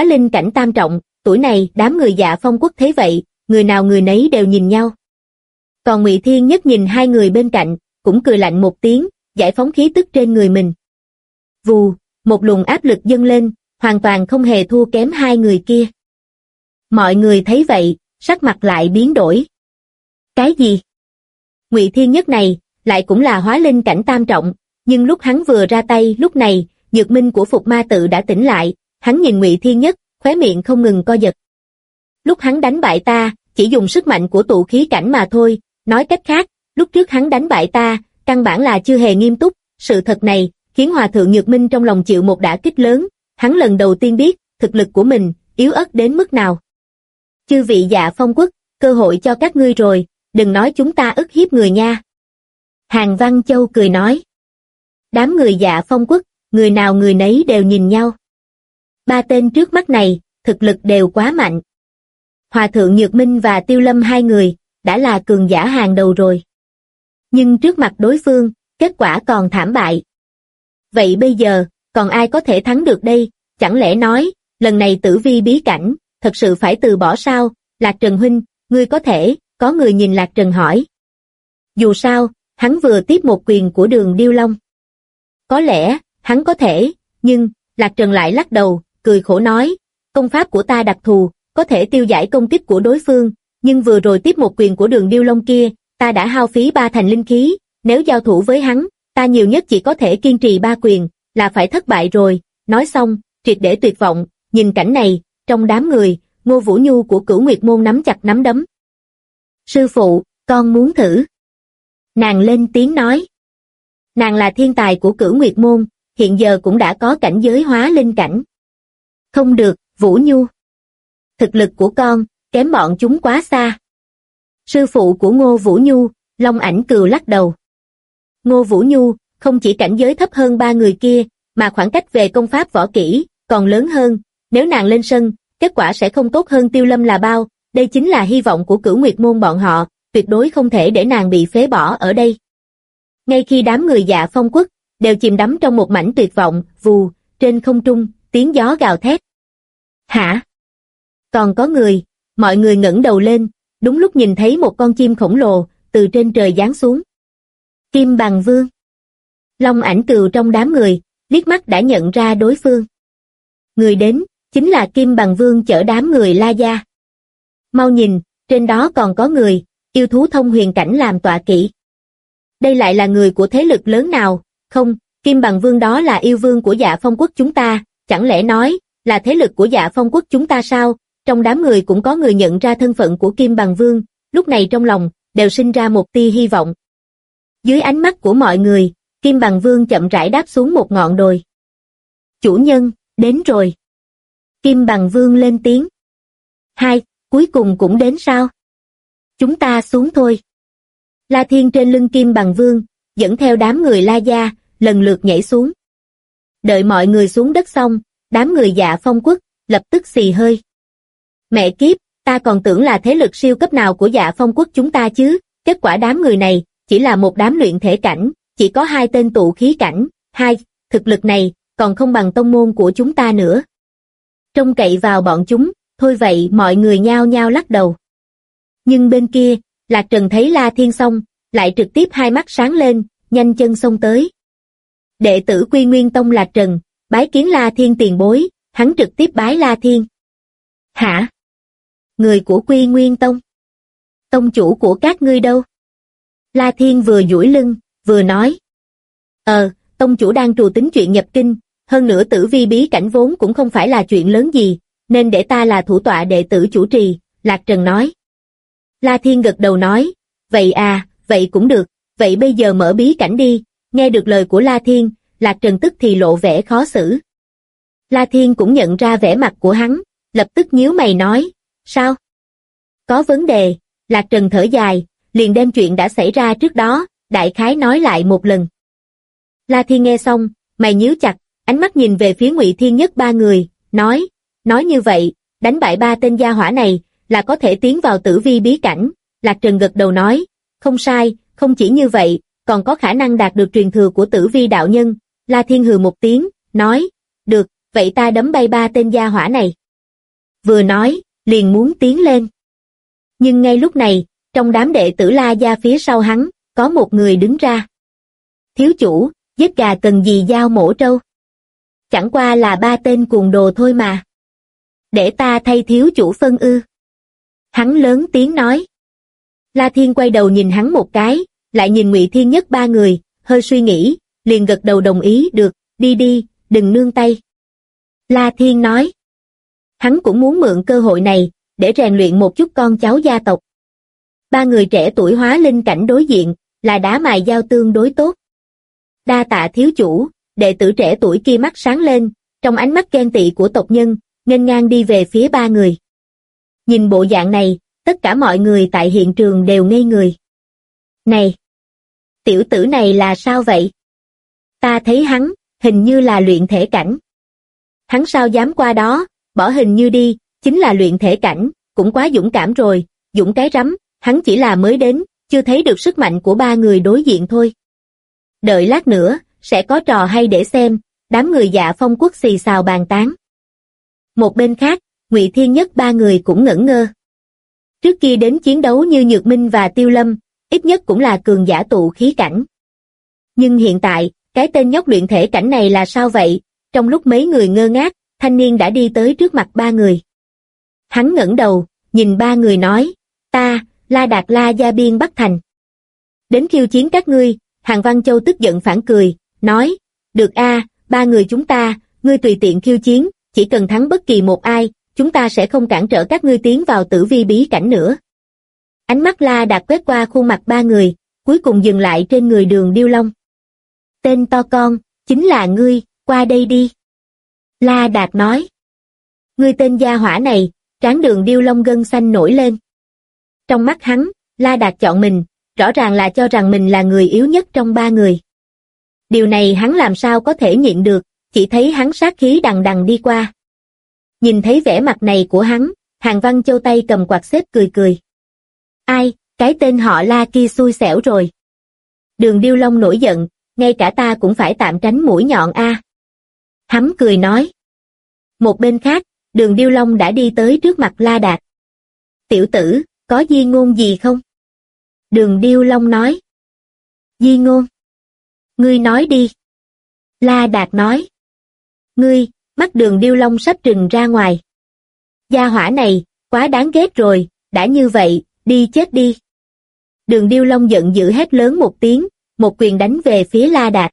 tuổi này đám người Dạ Phong Quốc thấy vậy, người nào người nấy đều nhìn nhau. Còn Ngụy Thiên Nhất nhìn hai người bên cạnh, cũng cười lạnh một tiếng, giải phóng khí tức trên người mình. Vù, một luồng áp lực dâng lên, hoàn toàn không hề thua kém hai người kia. Mọi người thấy vậy, sắc mặt lại biến đổi. Cái gì? Ngụy Thiên Nhất này, lại cũng là hóa linh cảnh tam trọng, nhưng lúc hắn vừa ra tay lúc này, nhược minh của Phục Ma Tự đã tỉnh lại, hắn nhìn Ngụy Thiên Nhất, khóe miệng không ngừng co giật. Lúc hắn đánh bại ta, chỉ dùng sức mạnh của tụ khí cảnh mà thôi, nói cách khác, lúc trước hắn đánh bại ta, căn bản là chưa hề nghiêm túc, sự thật này, khiến Hòa Thượng Nhược Minh trong lòng chịu một đả kích lớn, hắn lần đầu tiên biết, thực lực của mình, yếu ớt đến mức nào. Chư vị Dạ Phong Quốc, cơ hội cho các ngươi rồi, đừng nói chúng ta ức hiếp người nha. Hàn Văn Châu cười nói. Đám người Dạ Phong Quốc, người nào người nấy đều nhìn nhau. Ba tên trước mắt này, thực lực đều quá mạnh. Hòa Thượng Nhược Minh và Tiêu Lâm hai người, đã là cường giả hàng đầu rồi. Nhưng trước mặt đối phương, kết quả còn thảm bại. Vậy bây giờ, còn ai có thể thắng được đây? Chẳng lẽ nói, lần này tử vi bí cảnh, thật sự phải từ bỏ sao? Lạc Trần huynh, ngươi có thể, có người nhìn Lạc Trần hỏi. Dù sao, hắn vừa tiếp một quyền của Đường Điêu Long. Có lẽ, hắn có thể, nhưng, Lạc Trần lại lắc đầu, cười khổ nói, công pháp của ta đặc thù, có thể tiêu giải công kích của đối phương, nhưng vừa rồi tiếp một quyền của Đường Điêu Long kia, ta đã hao phí 3 thành linh khí, nếu giao thủ với hắn, ta nhiều nhất chỉ có thể kiên trì 3 quyền, là phải thất bại rồi. Nói xong, triệt để tuyệt vọng, nhìn cảnh này, trong đám người, Ngô Vũ Nhu của Cửu Nguyệt Môn nắm chặt nắm đấm. Sư phụ, con muốn thử. Nàng lên tiếng nói. Nàng là thiên tài của Cửu Nguyệt Môn, hiện giờ cũng đã có cảnh giới hóa linh cảnh. Không được, Vũ Nhu. Thực lực của con, kém bọn chúng quá xa. Sư phụ của Ngô Vũ Nhu, Long Ảnh Cừu lắc đầu. Ngô Vũ Nhu, không chỉ cảnh giới thấp hơn 3 người kia, mà khoảng cách về công pháp võ kỹ, còn lớn hơn, nếu nàng lên sân, kết quả sẽ không tốt hơn Tiêu Lâm là bao, đây chính là hy vọng của Cửu Nguyệt Môn bọn họ, tuyệt đối không thể để nàng bị phế bỏ ở đây. Ngay khi đám người Dạ Phong Quốc, đều chìm đắm trong một mảnh tuyệt vọng, vù, trên không trung, tiếng gió gào thét. Hả? Còn có người, mọi người ngẩng đầu lên, đúng lúc nhìn thấy một con chim khổng lồ, từ trên trời giáng xuống. Kim Bằng Vương. Long Ảnh Cừu trong đám người, liếc mắt đã nhận ra đối phương. Người đến, chính là Kim Bằng Vương chở đám người La Gia. Mau nhìn, trên đó còn có người, yêu thú thông huyền cảnh làm tọa kỵ. Đây lại là người của thế lực lớn nào? Không, Kim Bằng Vương đó là yêu vương của Dạ Phong Quốc chúng ta, chẳng lẽ nói, là thế lực của Dạ Phong Quốc chúng ta sao? Trong đám người cũng có người nhận ra thân phận của Kim Bằng Vương, lúc này trong lòng, đều sinh ra một tia hy vọng. Dưới ánh mắt của mọi người, Kim Bằng Vương chậm rãi đáp xuống một ngọn đồi. Chủ nhân, đến rồi. Kim Bằng Vương lên tiếng. Hai, cuối cùng cũng đến sao? Chúng ta xuống thôi. La Thiên trên lưng Kim Bằng Vương, dẫn theo đám người La Gia, lần lượt nhảy xuống. Đợi mọi người xuống đất xong, đám người Dạ Phong Quốc, lập tức xì hơi. Mẹ kiếp, ta còn tưởng là thế lực siêu cấp nào của Dạ Phong Quốc chúng ta chứ, kết quả đám người này, chỉ là một đám luyện thể cảnh, chỉ có 2 tên tụ khí cảnh, thực lực này, còn không bằng tông môn của chúng ta nữa. Trông cậy vào bọn chúng, thôi vậy mọi người nhao nhao lắc đầu. Nhưng bên kia, Lạc Trần thấy La Thiên xong, lại trực tiếp hai mắt sáng lên, nhanh chân xông tới. Đệ tử Quy Nguyên Tông Lạc Trần, bái kiến La Thiên tiền bối, hắn trực tiếp bái La Thiên. Hả? Người của Quy Nguyên Tông? Tông chủ của các ngươi đâu? La Thiên vừa duỗi lưng, vừa nói. Tông chủ đang trù tính chuyện nhập kinh, hơn nữa tử vi bí cảnh vốn cũng không phải là chuyện lớn gì, nên để ta là thủ tọa đệ tử chủ trì, Lạc Trần nói. La Thiên gật đầu nói, vậy à, vậy cũng được, vậy bây giờ mở bí cảnh đi, nghe được lời của La Thiên, Lạc Trần tức thì lộ vẻ khó xử. La Thiên cũng nhận ra vẻ mặt của hắn, lập tức nhíu mày nói, sao? Có vấn đề, Lạc Trần thở dài, liền đem chuyện đã xảy ra trước đó, đại khái nói lại một lần. La Thiên nghe xong, mày nhíu chặt, ánh mắt nhìn về phía Ngụy Thiên Nhất ba người, nói như vậy, đánh bại 3 tên gia hỏa này, là có thể tiến vào tử vi bí cảnh. Lạc Trần gật đầu nói, không sai, không chỉ như vậy, còn có khả năng đạt được truyền thừa của tử vi đạo nhân. La Thiên hừ một tiếng, nói, được, vậy ta đấm bay 3 tên gia hỏa này. Vừa nói, liền muốn tiến lên. Nhưng ngay lúc này, trong đám đệ tử La Gia phía sau hắn, có một người đứng ra. Thiếu chủ, giết gà cần gì dao mổ trâu? Chẳng qua là 3 tên cuồng đồ thôi mà. Để ta thay thiếu chủ phân ư. Hắn lớn tiếng nói. La Thiên quay đầu nhìn hắn một cái, lại nhìn Ngụy Thiên Nhất ba người, hơi suy nghĩ, liền gật đầu đồng ý, được, đi, đừng nương tay. La Thiên nói. Hắn cũng muốn mượn cơ hội này, để rèn luyện một chút con cháu gia tộc. 3 người trẻ tuổi hóa linh cảnh đối diện, là đá mài dao tương đối tốt. Đa tạ thiếu chủ, đệ tử trẻ tuổi kia mắt sáng lên, trong ánh mắt ghen tị của tộc nhân, nghênh ngang đi về phía 3 người. Nhìn bộ dạng này, tất cả mọi người tại hiện trường đều ngây người. Này! Tiểu tử này là sao vậy? Ta thấy hắn, hình như là luyện thể cảnh. Hắn sao dám qua đó, bỏ hình như đi, chính là luyện thể cảnh, cũng quá dũng cảm rồi, dũng cái rắm, hắn chỉ là mới đến, chưa thấy được sức mạnh của ba người đối diện thôi. Đợi lát nữa, sẽ có trò hay để xem, đám người Dạ Phong Quốc xì xào bàn tán. Một bên khác, Ngụy Thiên Nhất ba người cũng ngẩn ngơ. Trước kia đến chiến đấu như Nhược Minh và Tiêu Lâm, ít nhất cũng là cường giả tụ khí cảnh. Nhưng hiện tại, cái tên nhóc luyện thể cảnh này là sao vậy? Trong lúc mấy người ngơ ngác, thanh niên đã đi tới trước mặt ba người. Hắn ngẩng đầu, nhìn ba người nói, ta, La Đạt La Gia Biên Bắc Thành. Đến khiêu chiến các ngươi. Hàn Văn Châu tức giận phản cười, nói, được a, ba người chúng ta, ngươi tùy tiện khiêu chiến, chỉ cần thắng bất kỳ một ai, chúng ta sẽ không cản trở các ngươi tiến vào tử vi bí cảnh nữa. Ánh mắt La Đạt quét qua khuôn mặt ba người, cuối cùng dừng lại trên người Đường Điêu Long. Tên to con, chính là ngươi, qua đây đi. La Đạt nói. Ngươi tên gia hỏa này, trán Đường Điêu Long gân xanh nổi lên. Trong mắt hắn, La Đạt chọn mình, rõ ràng là cho rằng mình là người yếu nhất trong ba người. Điều này hắn làm sao có thể nhịn được, chỉ thấy hắn sát khí đằng đằng đi qua. Nhìn thấy vẻ mặt này của hắn, Hàn Văn Châu tay cầm quạt xếp cười cười. Ai, cái tên họ La kia xui xẻo rồi. Đường Điêu Long nổi giận, ngay cả ta cũng phải tạm tránh mũi nhọn a. Hắn cười nói. Một bên khác, Đường Điêu Long đã đi tới trước mặt La Đạt. Tiểu tử, có di ngôn gì không? Đường Điêu Long nói. Di ngôn? Ngươi nói đi. La Đạt nói. Ngươi, mắt Đường Điêu Long sắp trừng ra ngoài. Gia hỏa này, quá đáng ghét rồi, đã như vậy, đi chết đi. Đường Điêu Long giận dữ hét lớn một tiếng, một quyền đánh về phía La Đạt.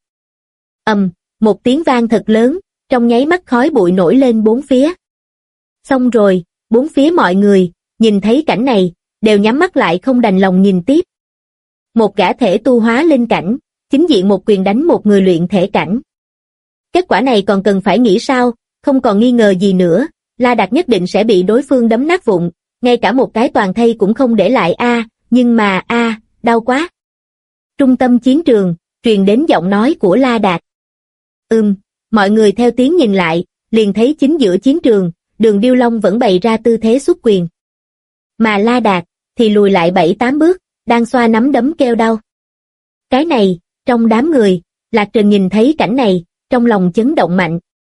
Một tiếng vang thật lớn, trong nháy mắt khói bụi nổi lên bốn phía. Xong rồi, bốn phía mọi người, nhìn thấy cảnh này, đều nhắm mắt lại không đành lòng nhìn tiếp. Một gã thể tu hóa linh cảnh, chính diện một quyền đánh một người luyện thể cảnh. Kết quả này còn cần phải nghĩ sao, không còn nghi ngờ gì nữa, La Đạt nhất định sẽ bị đối phương đấm nát vụn, ngay cả một cái toàn thây cũng không để lại nhưng mà đau quá. Trung tâm chiến trường, truyền đến giọng nói của La Đạt. Mọi người theo tiếng nhìn lại, liền thấy chính giữa chiến trường, Đường Điêu Long vẫn bày ra tư thế xuất quyền. Mà La Đạt, thì lùi lại 7-8 bước, đang xoa nắm đấm kêu đau. Cái này, trong đám người, Lạc Trần nhìn thấy cảnh này, trong lòng chấn động mạnh.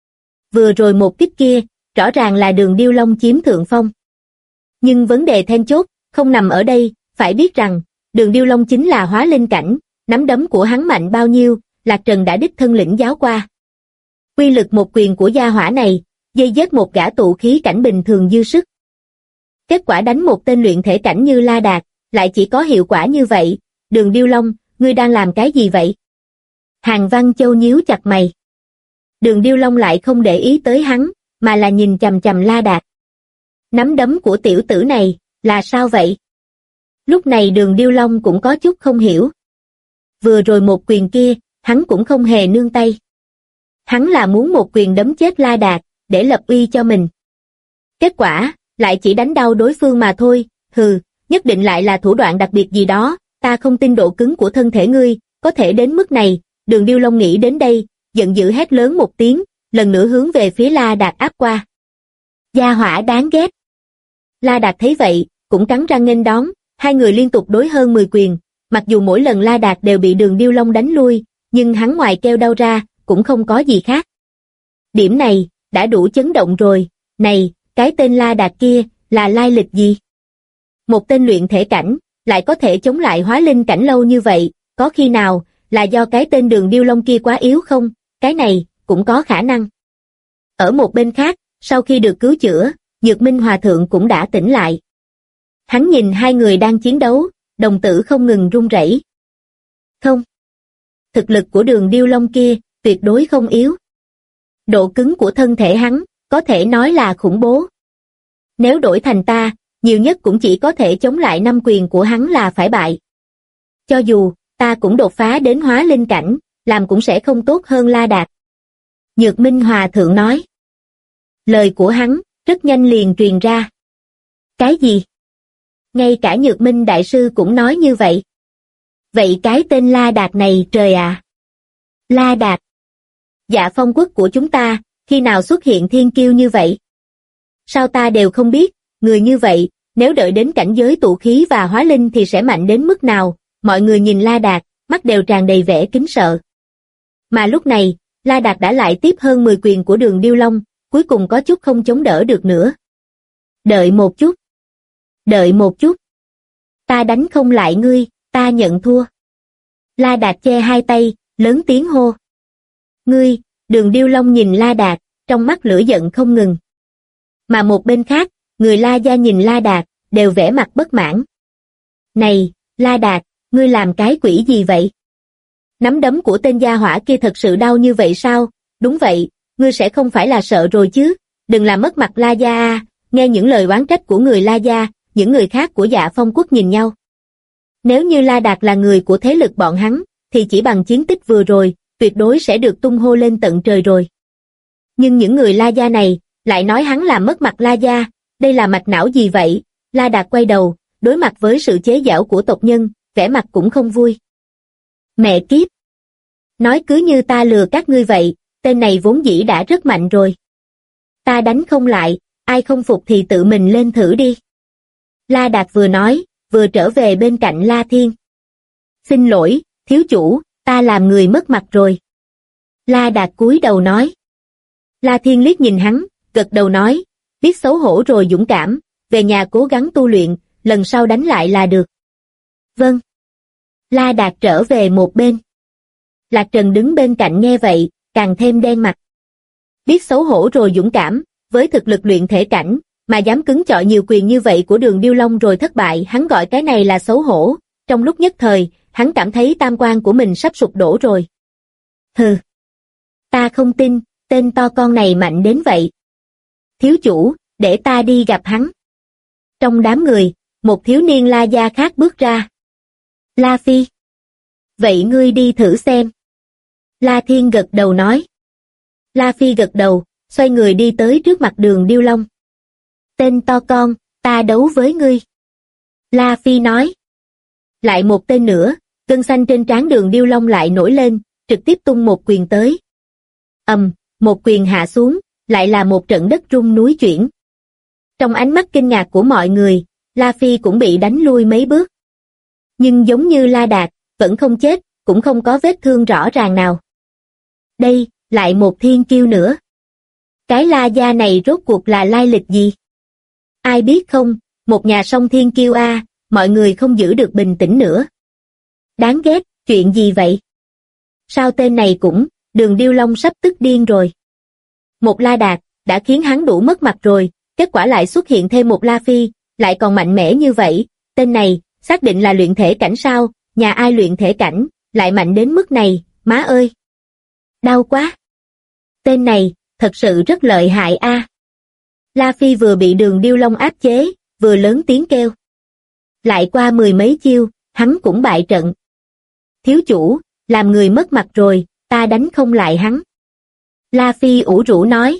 Vừa rồi một kích kia, rõ ràng là Đường Điêu Long chiếm thượng phong. Nhưng vấn đề then chốt, không nằm ở đây, phải biết rằng, Đường Điêu Long chính là hóa linh cảnh, nắm đấm của hắn mạnh bao nhiêu, Lạc Trần đã đích thân lĩnh giáo qua. Quy lực một quyền của gia hỏa này, dây dết một gã tụ khí cảnh bình thường dư sức. Kết quả đánh một tên luyện thể cảnh như La Đạt, lại chỉ có hiệu quả như vậy. Đường Điêu Long, ngươi đang làm cái gì vậy? Hàn Văn Châu nhíu chặt mày. Đường Điêu Long lại không để ý tới hắn, mà là nhìn chằm chằm La Đạt. Nắm đấm của tiểu tử này, là sao vậy? Lúc này Đường Điêu Long cũng có chút không hiểu. Vừa rồi một quyền kia, hắn cũng không hề nương tay. Hắn là muốn một quyền đấm chết La Đạt, để lập uy cho mình. Kết quả, lại chỉ đánh đau đối phương mà thôi, nhất định lại là thủ đoạn đặc biệt gì đó, ta không tin độ cứng của thân thể ngươi, có thể đến mức này. Đường Điêu Long nghĩ đến đây, giận dữ hét lớn một tiếng, lần nữa hướng về phía La Đạt áp qua. Gia hỏa đáng ghét. La Đạt thấy vậy, cũng cắn răng nghênh đón, hai người liên tục đối hơn 10 quyền, mặc dù mỗi lần La Đạt đều bị Đường Điêu Long đánh lui, nhưng hắn ngoài kêu đau ra, cũng không có gì khác. Điểm này, đã đủ chấn động rồi, này, cái tên La Đạt kia, là lai lịch gì? Một tên luyện thể cảnh, lại có thể chống lại hóa linh cảnh lâu như vậy, có khi nào, là do cái tên Đường Điêu Long kia quá yếu không? Cái này, cũng có khả năng. Ở một bên khác, sau khi được cứu chữa, Dược Minh Hòa Thượng cũng đã tỉnh lại. Hắn nhìn hai người đang chiến đấu, đồng tử không ngừng run rẩy. Không. Thực lực của Đường Điêu Long kia, tuyệt đối không yếu. Độ cứng của thân thể hắn, có thể nói là khủng bố. Nếu đổi thành ta, nhiều nhất cũng chỉ có thể chống lại 5 quyền của hắn là phải bại. Cho dù, ta cũng đột phá đến hóa linh cảnh, làm cũng sẽ không tốt hơn La Đạt. Nhược Minh Hòa Thượng nói. Lời của hắn, rất nhanh liền truyền ra. Cái gì? Ngay cả Nhược Minh Đại Sư cũng nói như vậy. Vậy cái tên La Đạt này trời à? La Đạt. Dạ Phong Quốc của chúng ta, khi nào xuất hiện thiên kiêu như vậy? Sao ta đều không biết, người như vậy, nếu đợi đến cảnh giới tụ khí và hóa linh thì sẽ mạnh đến mức nào, mọi người nhìn La Đạt, mắt đều tràn đầy vẻ kính sợ. Mà lúc này, La Đạt đã lại tiếp hơn 10 quyền của Đường Điêu Long, cuối cùng có chút không chống đỡ được nữa. Đợi một chút. Đợi một chút. Ta đánh không lại ngươi, ta nhận thua. La Đạt che hai tay, lớn tiếng hô. Ngươi, Đường Điêu Long nhìn La Đạt, trong mắt lửa giận không ngừng. Mà một bên khác, người La gia nhìn La Đạt, đều vẻ mặt bất mãn. Này, La Đạt, ngươi làm cái quỷ gì vậy? Nắm đấm của tên gia hỏa kia thật sự đau như vậy sao? Đúng vậy, ngươi sẽ không phải là sợ rồi chứ? Đừng làm mất mặt La gia à. Nghe những lời oán trách của người La gia, những người khác của Dạ Phong Quốc nhìn nhau. Nếu như La Đạt là người của thế lực bọn hắn, thì chỉ bằng chiến tích vừa rồi, tuyệt đối sẽ được tung hô lên tận trời rồi. Nhưng những người La gia này, lại nói hắn làm mất mặt La gia, đây là mạch não gì vậy? La Đạt quay đầu, đối mặt với sự chế giễu của tộc nhân, vẻ mặt cũng không vui. Mẹ kiếp! Nói cứ như ta lừa các ngươi vậy, tên này vốn dĩ đã rất mạnh rồi. Ta đánh không lại, ai không phục thì tự mình lên thử đi. La Đạt vừa nói, vừa trở về bên cạnh La Thiên. Xin lỗi, thiếu chủ, ta làm người mất mặt rồi. La Đạt cúi đầu nói. La Thiên liếc nhìn hắn, gật đầu nói, biết xấu hổ rồi dũng cảm, về nhà cố gắng tu luyện, lần sau đánh lại là được. Vâng. La Đạt trở về một bên. Lạc Trần đứng bên cạnh nghe vậy, càng thêm đen mặt. Biết xấu hổ rồi dũng cảm, với thực lực luyện thể cảnh, mà dám cứng chọi nhiều quyền như vậy của Đường Điêu Long rồi thất bại, hắn gọi cái này là xấu hổ. Trong lúc nhất thời, hắn cảm thấy tam quan của mình sắp sụp đổ rồi. Hừ. Ta không tin, tên to con này mạnh đến vậy. Thiếu chủ, để ta đi gặp hắn. Trong đám người, một thiếu niên La gia khác bước ra. La Phi. Vậy ngươi đi thử xem. La Thiên gật đầu nói. La Phi gật đầu, xoay người đi tới trước mặt Đường Điêu Long. Tên to con, ta đấu với ngươi. La Phi nói. Lại một tên nữa, gân xanh trên trán Đường Điêu Long lại nổi lên, trực tiếp tung một quyền tới. Một quyền hạ xuống, lại là một trận đất rung núi chuyển. Trong ánh mắt kinh ngạc của mọi người, La Phi cũng bị đánh lui mấy bước. Nhưng giống như La Đạt, vẫn không chết, cũng không có vết thương rõ ràng nào. Đây, lại một thiên kiêu nữa. Cái La gia này rốt cuộc là lai lịch gì? Ai biết không, một nhà song thiên kiêu a, mọi người không giữ được bình tĩnh nữa. Đáng ghét, chuyện gì vậy? Sao tên này cũng, Đường Điêu Long sắp tức điên rồi. Một La Đạt, đã khiến hắn đủ mất mặt rồi, kết quả lại xuất hiện thêm một La Phi, lại còn mạnh mẽ như vậy, tên này, xác định là luyện thể cảnh sao, nhà ai luyện thể cảnh, lại mạnh đến mức này, má ơi. Đau quá. Tên này, thật sự rất lợi hại a. La Phi vừa bị Đường Điêu Long áp chế, vừa lớn tiếng kêu. Lại qua mười mấy chiêu, hắn cũng bại trận. Thiếu chủ, làm người mất mặt rồi, ta đánh không lại hắn. La Phi ủ rũ nói.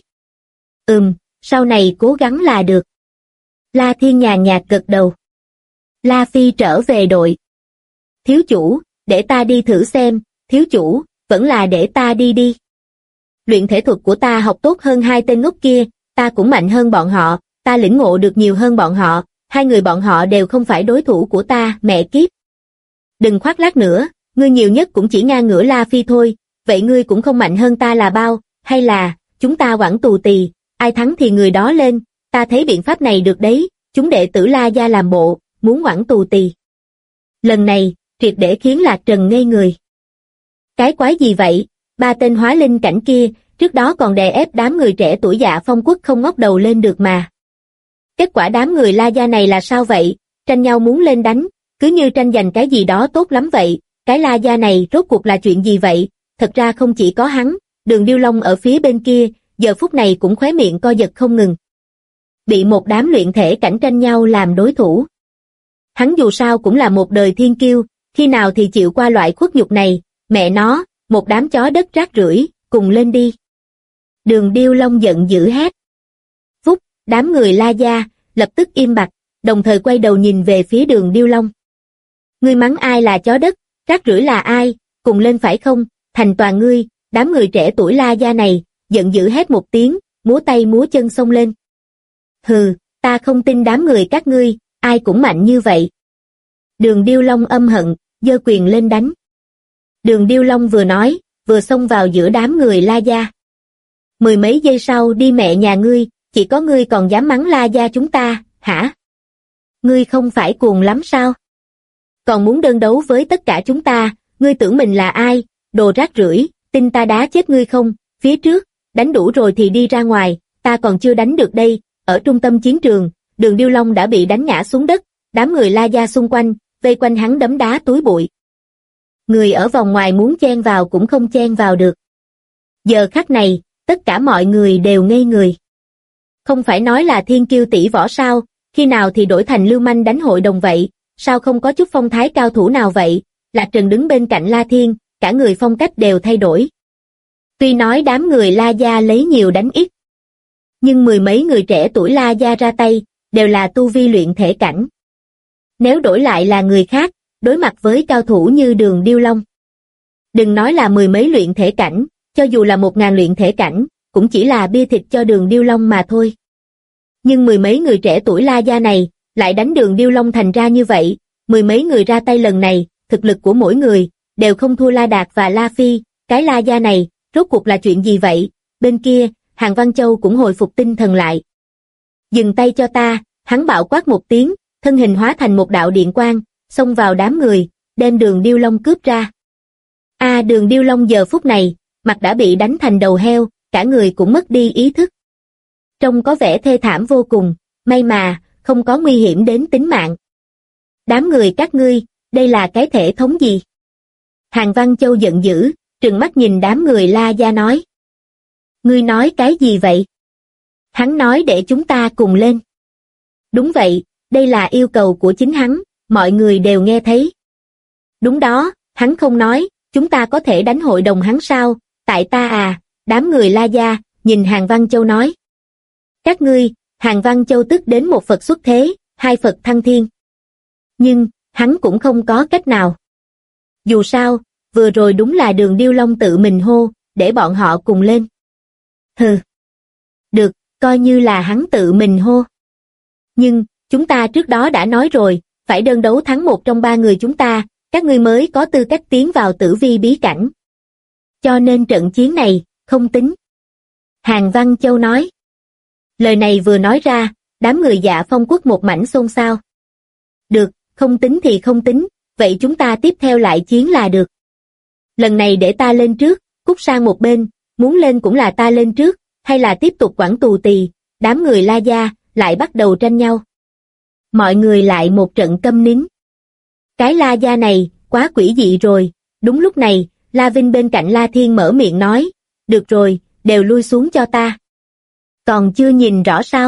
Sau này cố gắng là được. La Thiên nhàn nhạt gật đầu. La Phi trở về đội. Thiếu chủ, để ta đi thử xem, thiếu chủ, vẫn là để ta đi đi. Luyện thể thuật của ta học tốt hơn hai tên ngốc kia, ta cũng mạnh hơn bọn họ, ta lĩnh ngộ được nhiều hơn bọn họ, hai người bọn họ đều không phải đối thủ của ta, mẹ kiếp. Đừng khoác lác nữa, ngươi nhiều nhất cũng chỉ ngang ngửa La Phi thôi, vậy ngươi cũng không mạnh hơn ta là bao, hay là, chúng ta quẳng tù tì, ai thắng thì người đó lên, ta thấy biện pháp này được đấy, chúng đệ tử La gia làm bộ, muốn quẳng tù tì. Lần này, triệt để khiến Lạc Trần ngây người. Cái quái gì vậy, ba tên hóa linh cảnh kia, trước đó còn đè ép đám người trẻ tuổi Dạ Phong Quốc không ngóc đầu lên được mà. Kết quả đám người La gia này là sao vậy, tranh nhau muốn lên đánh, cứ như tranh giành cái gì đó tốt lắm vậy, cái La gia này rốt cuộc là chuyện gì vậy, thật ra không chỉ có hắn, Đường Điêu Long ở phía bên kia, giờ phút này cũng khóe miệng co giật không ngừng. Bị một đám luyện thể cảnh tranh nhau làm đối thủ. Hắn dù sao cũng là một đời thiên kiêu, khi nào thì chịu qua loại khuất nhục này, mẹ nó, một đám chó đất rác rưởi, cùng lên đi. Đường Điêu Long giận dữ hét. Phúc, đám người La gia, lập tức im bặt, đồng thời quay đầu nhìn về phía Đường Điêu Long. Ngươi mắng ai là chó đất, rác rưởi là ai, cùng lên phải không, thành toàn ngươi, đám người trẻ tuổi La gia này, giận dữ hét một tiếng, múa tay múa chân xông lên. Hừ, ta không tin đám người các ngươi, ai cũng mạnh như vậy. Đường Điêu Long âm hận, giơ quyền lên đánh. Đường Điêu Long vừa nói, vừa xông vào giữa đám người La Gia. Mười mấy giây sau đi mẹ nhà ngươi, chỉ có ngươi còn dám mắng La Gia chúng ta, hả? Ngươi không phải cuồng lắm sao? Còn muốn đơn đấu với tất cả chúng ta, ngươi tưởng mình là ai, đồ rác rưởi, tin ta đá chết ngươi không, phía trước, đánh đủ rồi thì đi ra ngoài, ta còn chưa đánh được đây. Ở trung tâm chiến trường, Đường Điêu Long đã bị đánh ngã xuống đất, đám người La Gia xung quanh, vây quanh hắn đấm đá túi bụi. Người ở vòng ngoài muốn chen vào cũng không chen vào được. Giờ khắc này, tất cả mọi người đều ngây người. Không phải nói là thiên kiêu tỷ võ sao, khi nào thì đổi thành lưu manh đánh hội đồng vậy, sao không có chút phong thái cao thủ nào vậy? Lạc Trần đứng bên cạnh La Thiên, cả người phong cách đều thay đổi. Tuy nói đám người La Gia lấy nhiều đánh ít, nhưng mười mấy người trẻ tuổi La Gia ra tay, đều là tu vi luyện thể cảnh. Nếu đổi lại là người khác, đối mặt với cao thủ như Đường Điêu Long, đừng nói là mười mấy luyện thể cảnh, cho dù là 1000 luyện thể cảnh, cũng chỉ là bia thịt cho Đường Điêu Long mà thôi. Nhưng mười mấy người trẻ tuổi La Gia này, lại đánh Đường Điêu Long thành ra như vậy, mười mấy người ra tay lần này, thực lực của mỗi người, đều không thua La Đạt và La Phi, cái La Gia này, rốt cuộc là chuyện gì vậy? Bên kia, Hàn Văn Châu cũng hồi phục tinh thần lại. Dừng tay cho ta, hắn bạo quát một tiếng, thân hình hóa thành một đạo điện quang, xông vào đám người, đem Đường Điêu Long cướp ra. Đường Điêu Long giờ phút này, mặt đã bị đánh thành đầu heo, cả người cũng mất đi ý thức. Trông có vẻ thê thảm vô cùng, may mà, không có nguy hiểm đến tính mạng. Đám người các ngươi, đây là cái thể thống gì? Hàn Văn Châu giận dữ, trừng mắt nhìn đám người La Gia nói. Ngươi nói cái gì vậy? Hắn nói để chúng ta cùng lên. Đúng vậy, đây là yêu cầu của chính hắn, mọi người đều nghe thấy. Đúng đó, hắn không nói, chúng ta có thể đánh hội đồng hắn sao? Tại ta à, đám người La Gia, nhìn Hàn Văn Châu nói. Các ngươi, Hàn Văn Châu tức đến một Phật xuất thế, 2 Phật thăng thiên. Nhưng, hắn cũng không có cách nào. Dù sao, vừa rồi đúng là Đường Điêu Long tự mình hô, để bọn họ cùng lên. Hừ. Được, coi như là hắn tự mình hô. Nhưng, chúng ta trước đó đã nói rồi, phải đơn đấu thắng một trong 3 người chúng ta, các ngươi mới có tư cách tiến vào tử vi bí cảnh. Cho nên trận chiến này, không tính. Hàn Văn Châu nói. Lời này vừa nói ra, đám người Dạ Phong Quốc một mảnh xôn xao. Được, không tính thì không tính, vậy chúng ta tiếp theo lại chiến là được. Lần này để ta lên trước, cút sang một bên, muốn lên cũng là ta lên trước, hay là tiếp tục quản tù tì, đám người La Gia, lại bắt đầu tranh nhau. Mọi người lại một trận câm nín. Cái La Gia này, quá quỷ dị rồi, đúng lúc này, La Vinh bên cạnh La Thiên mở miệng nói, được rồi, đều lui xuống cho ta. Còn chưa nhìn rõ sao?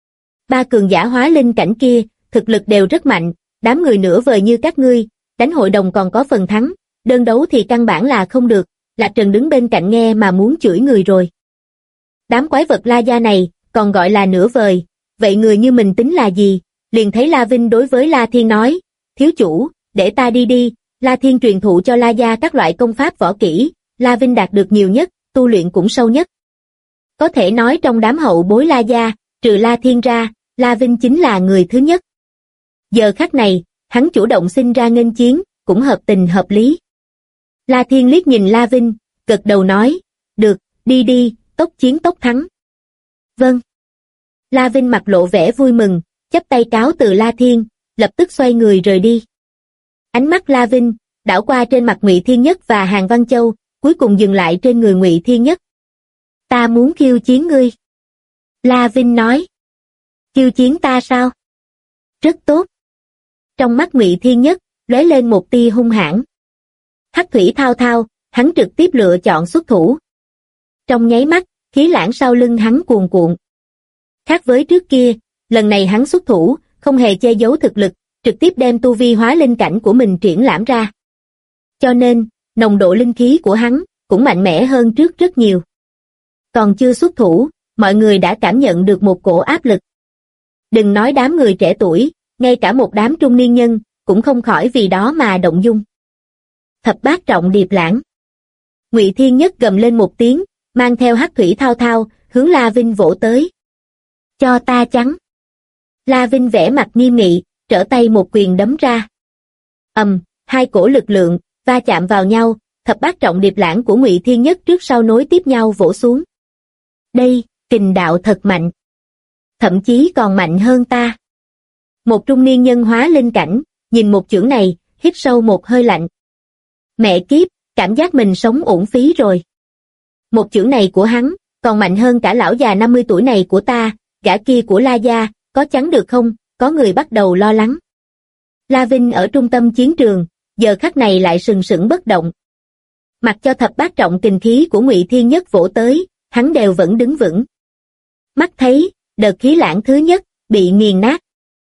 3 cường giả hóa linh cảnh kia, thực lực đều rất mạnh, đám người nửa vời như các ngươi, đánh hội đồng còn có phần thắng, đơn đấu thì căn bản là không được. Lạc Trần đứng bên cạnh nghe mà muốn chửi người rồi. Đám quái vật La Gia này, còn gọi là nửa vời, vậy người như mình tính là gì? Liền thấy La Vinh đối với La Thiên nói, thiếu chủ, để ta đi đi. La Thiên truyền thụ cho La Gia các loại công pháp võ kỹ, La Vinh đạt được nhiều nhất, tu luyện cũng sâu nhất. Có thể nói trong đám hậu bối La Gia, trừ La Thiên ra, La Vinh chính là người thứ nhất. Giờ khắc này, hắn chủ động xin ra nghênh chiến, cũng hợp tình hợp lý. La Thiên liếc nhìn La Vinh, gật đầu nói, được, đi đi, tốc chiến tốc thắng. Vâng. La Vinh mặt lộ vẻ vui mừng, chắp tay cáo từ La Thiên, lập tức xoay người rời đi. Ánh mắt La Vinh đảo qua trên mặt Ngụy Thiên Nhất và Hàn Văn Châu, cuối cùng dừng lại trên người Ngụy Thiên Nhất. Ta muốn khiêu chiến ngươi. La Vinh nói. Khiêu chiến ta sao? Rất tốt. Trong mắt Ngụy Thiên Nhất lóe lên một tia hung hãn. Hắc thủy thao thao, hắn trực tiếp lựa chọn xuất thủ. Trong nháy mắt, khí lãng sau lưng hắn cuồn cuộn. Khác với trước kia, lần này hắn xuất thủ, không hề che giấu thực lực, trực tiếp đem tu vi hóa linh cảnh của mình triển lãm ra. Cho nên, nồng độ linh khí của hắn cũng mạnh mẽ hơn trước rất nhiều. Còn chưa xuất thủ, mọi người đã cảm nhận được một cổ áp lực. Đừng nói đám người trẻ tuổi, ngay cả một đám trung niên nhân cũng không khỏi vì đó mà động dung. Thập bát trọng điệp lãng. Ngụy Thiên Nhất gầm lên một tiếng, mang theo hắc thủy thao thao, hướng La Vinh vỗ tới. Cho ta trắng. La Vinh vẻ mặt nghiêm nghị, trở tay một quyền đấm ra. Hai cổ lực lượng va chạm vào nhau, thập bát trọng điệp lãng của Ngụy Thiên Nhất trước sau nối tiếp nhau vỗ xuống. Đây, kình đạo thật mạnh. Thậm chí còn mạnh hơn ta. Một trung niên nhân hóa linh cảnh, nhìn một chưởng này, hít sâu một hơi lạnh. Mẹ kiếp, cảm giác mình sống uổng phí rồi. Một chưởng này của hắn, còn mạnh hơn cả lão già 50 tuổi này của ta, gã kia của La Gia, có chắn được không? Có người bắt đầu lo lắng. La Vinh ở trung tâm chiến trường, giờ khắc này lại sừng sững bất động. Mặc cho thập bát trọng kình khí của Ngụy Thiên Nhất vỗ tới, hắn đều vẫn đứng vững. Mắt thấy, đợt khí lãng thứ nhất, bị nghiền nát.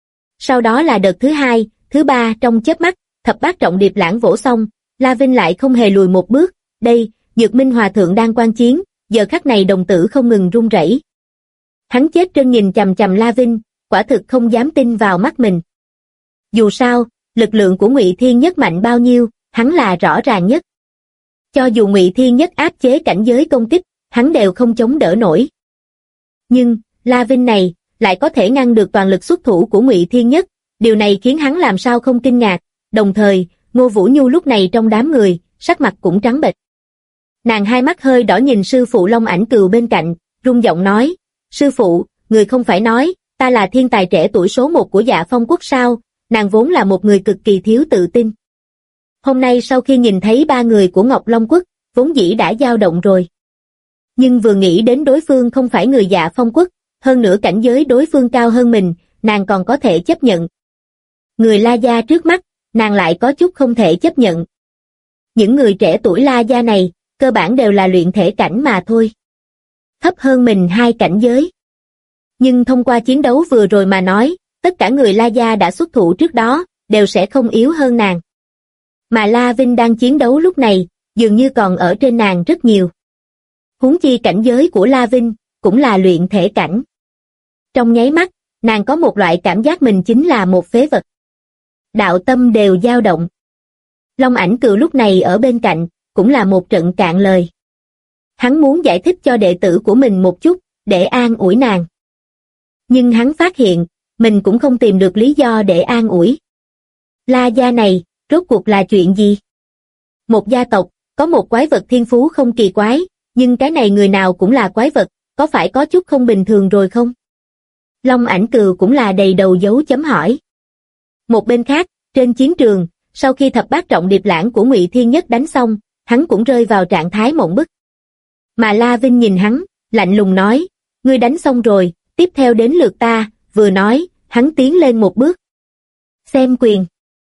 Sau đó là đợt thứ hai, thứ ba trong chớp mắt, thập bát trọng điệp lãng vỗ xong, La Vinh lại không hề lùi một bước. Đây, Dược Minh Hòa Thượng đang quan chiến, giờ khắc này đồng tử không ngừng run rẩy. Hắn chết trân nhìn chằm chằm La Vinh, quả thực không dám tin vào mắt mình. Dù sao, lực lượng của Ngụy Thiên Nhất mạnh bao nhiêu, hắn là rõ ràng nhất. Cho dù Ngụy Thiên Nhất áp chế cảnh giới công kích, hắn đều không chống đỡ nổi. Nhưng, La Vinh này, lại có thể ngăn được toàn lực xuất thủ của Ngụy Thiên Nhất, điều này khiến hắn làm sao không kinh ngạc, đồng thời, Ngô Vũ Nhu lúc này trong đám người, sắc mặt cũng trắng bệch. Nàng hai mắt hơi đỏ nhìn sư phụ Long Ảnh Cừu bên cạnh, run giọng nói, sư phụ, người không phải nói, ta là thiên tài trẻ tuổi số 1 của Dạ Phong Quốc sao? Nàng vốn là một người cực kỳ thiếu tự tin. Hôm nay sau khi nhìn thấy ba người của Ngọc Long Quốc, vốn dĩ đã dao động rồi. Nhưng vừa nghĩ đến đối phương không phải người Dạ Phong Quốc, hơn nữa cảnh giới đối phương cao hơn mình, nàng còn có thể chấp nhận. Người La Gia trước mắt, nàng lại có chút không thể chấp nhận. Những người trẻ tuổi La Gia này, cơ bản đều là luyện thể cảnh mà thôi. Thấp hơn mình 2 cảnh giới. Nhưng thông qua chiến đấu vừa rồi mà nói, tất cả người La Gia đã xuất thủ trước đó, đều sẽ không yếu hơn nàng. Mà La Vinh đang chiến đấu lúc này, dường như còn ở trên nàng rất nhiều. Huống chi cảnh giới của La Vinh, cũng là luyện thể cảnh. Trong nháy mắt, nàng có một loại cảm giác mình chính là một phế vật. Đạo tâm đều dao động. Long Ảnh Cừu lúc này ở bên cạnh, cũng là một trận cạn lời. Hắn muốn giải thích cho đệ tử của mình một chút, để an ủi nàng. Nhưng hắn phát hiện, mình cũng không tìm được lý do để an ủi. La Gia này, rốt cuộc là chuyện gì? Một gia tộc, có một quái vật thiên phú không kỳ quái, nhưng cái này người nào cũng là quái vật, có phải có chút không bình thường rồi không? Long Ảnh Cừu cũng là đầy đầu dấu chấm hỏi. Một bên khác, trên chiến trường, sau khi thập bát trọng điệp lãng của Ngụy Thiên Nhất đánh xong, hắn cũng rơi vào trạng thái mộng bức. Mà La Vinh nhìn hắn, lạnh lùng nói, ngươi đánh xong rồi, tiếp theo đến lượt ta, vừa nói, hắn tiến lên một bước. Xem quyền.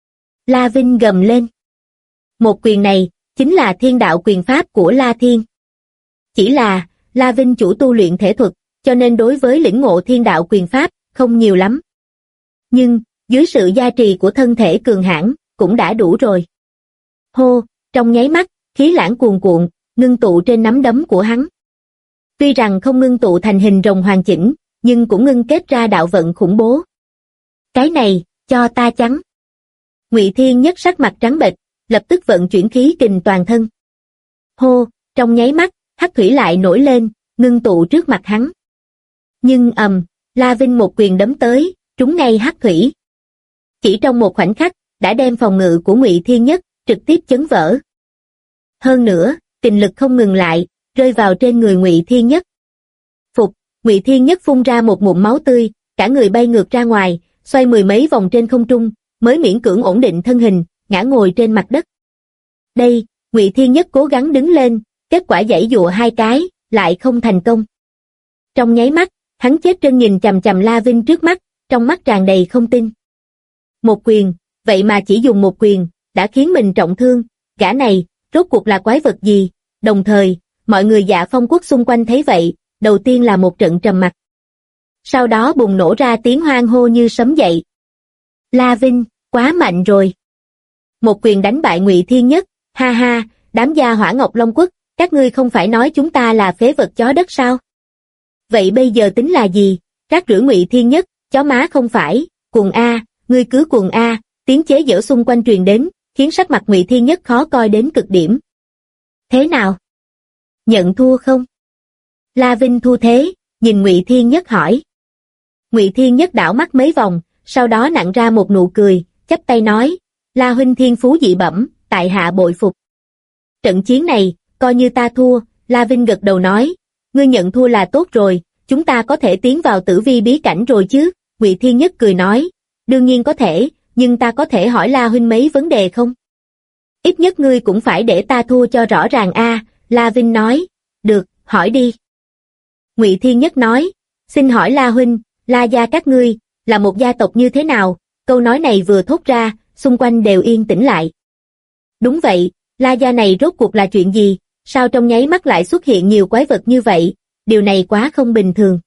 La Vinh gầm lên. Một quyền này, chính là thiên đạo quyền pháp của La Thiên. Chỉ là, La Vinh chủ tu luyện thể thuật, cho nên đối với lĩnh ngộ thiên đạo quyền pháp, không nhiều lắm. Nhưng, dưới sự gia trì của thân thể cường hãn, cũng đã đủ rồi. Hô, trong nháy mắt, khí lãng cuồn cuộn, ngưng tụ trên nắm đấm của hắn. Tuy rằng không ngưng tụ thành hình rồng hoàn chỉnh, nhưng cũng ngưng kết ra đạo vận khủng bố. Cái này, cho ta chắn. Ngụy Thiên Nhất sắc mặt trắng bệch, lập tức vận chuyển khí kình toàn thân. Hô, trong nháy mắt, hắc thủy lại nổi lên, ngưng tụ trước mặt hắn. Nhưng La Vinh một quyền đấm tới, trúng ngay hắc thủy. Chỉ trong một khoảnh khắc, đã đem phòng ngự của Ngụy Thiên Nhất trực tiếp chấn vỡ. Hơn nữa, kình lực không ngừng lại, rơi vào trên người Ngụy Thiên Nhất. Phục, Ngụy Thiên Nhất phun ra một ngụm máu tươi, cả người bay ngược ra ngoài, xoay mười mấy vòng trên không trung, mới miễn cưỡng ổn định thân hình, ngã ngồi trên mặt đất. Đây, Ngụy Thiên Nhất cố gắng đứng lên, kết quả giãy giụa 2 cái, lại không thành công. Trong nháy mắt, hắn chết chân nhìn chằm chằm La Vinh trước mắt, trong mắt tràn đầy không tin. Một quyền, vậy mà chỉ dùng một quyền, đã khiến mình trọng thương, gã này, rốt cuộc là quái vật gì? Đồng thời, mọi người Dạ Phong Quốc xung quanh thấy vậy, đầu tiên là một trận trầm mặc. Sau đó bùng nổ ra tiếng hoan hô như sấm dậy. La Vinh, quá mạnh rồi. Một quyền đánh bại Ngụy Thiên Nhất, ha ha, đám gia hỏa Ngọc Long Quốc, các ngươi không phải nói chúng ta là phế vật chó đất sao? Vậy bây giờ tính là gì? Rác rưởi Ngụy Thiên Nhất, chó má không phải, cuồng A, ngươi cứ cuồng A, tiếng chế giễu xung quanh truyền đến, khiến sắc mặt Ngụy Thiên Nhất khó coi đến cực điểm. Thế nào? Nhận thua không? La Vinh thu thế, nhìn Ngụy Thiên Nhất hỏi. Ngụy Thiên Nhất đảo mắt mấy vòng, sau đó nặn ra một nụ cười, chắp tay nói, La huynh thiên phú dị bẩm, tại hạ bội phục. Trận chiến này, coi như ta thua, La Vinh gật đầu nói, ngươi nhận thua là tốt rồi, chúng ta có thể tiến vào tử vi bí cảnh rồi chứ, Ngụy Thiên Nhất cười nói, đương nhiên có thể, nhưng ta có thể hỏi La huynh mấy vấn đề không? Ít nhất ngươi cũng phải để ta thua cho rõ ràng a. La Vinh nói, được, hỏi đi. Ngụy Thiên Nhất nói, xin hỏi La huynh, La gia các ngươi, là một gia tộc như thế nào? Câu nói này vừa thốt ra, xung quanh đều yên tĩnh lại. Đúng vậy, La gia này rốt cuộc là chuyện gì? Sao trong nháy mắt lại xuất hiện nhiều quái vật như vậy? Điều này quá không bình thường.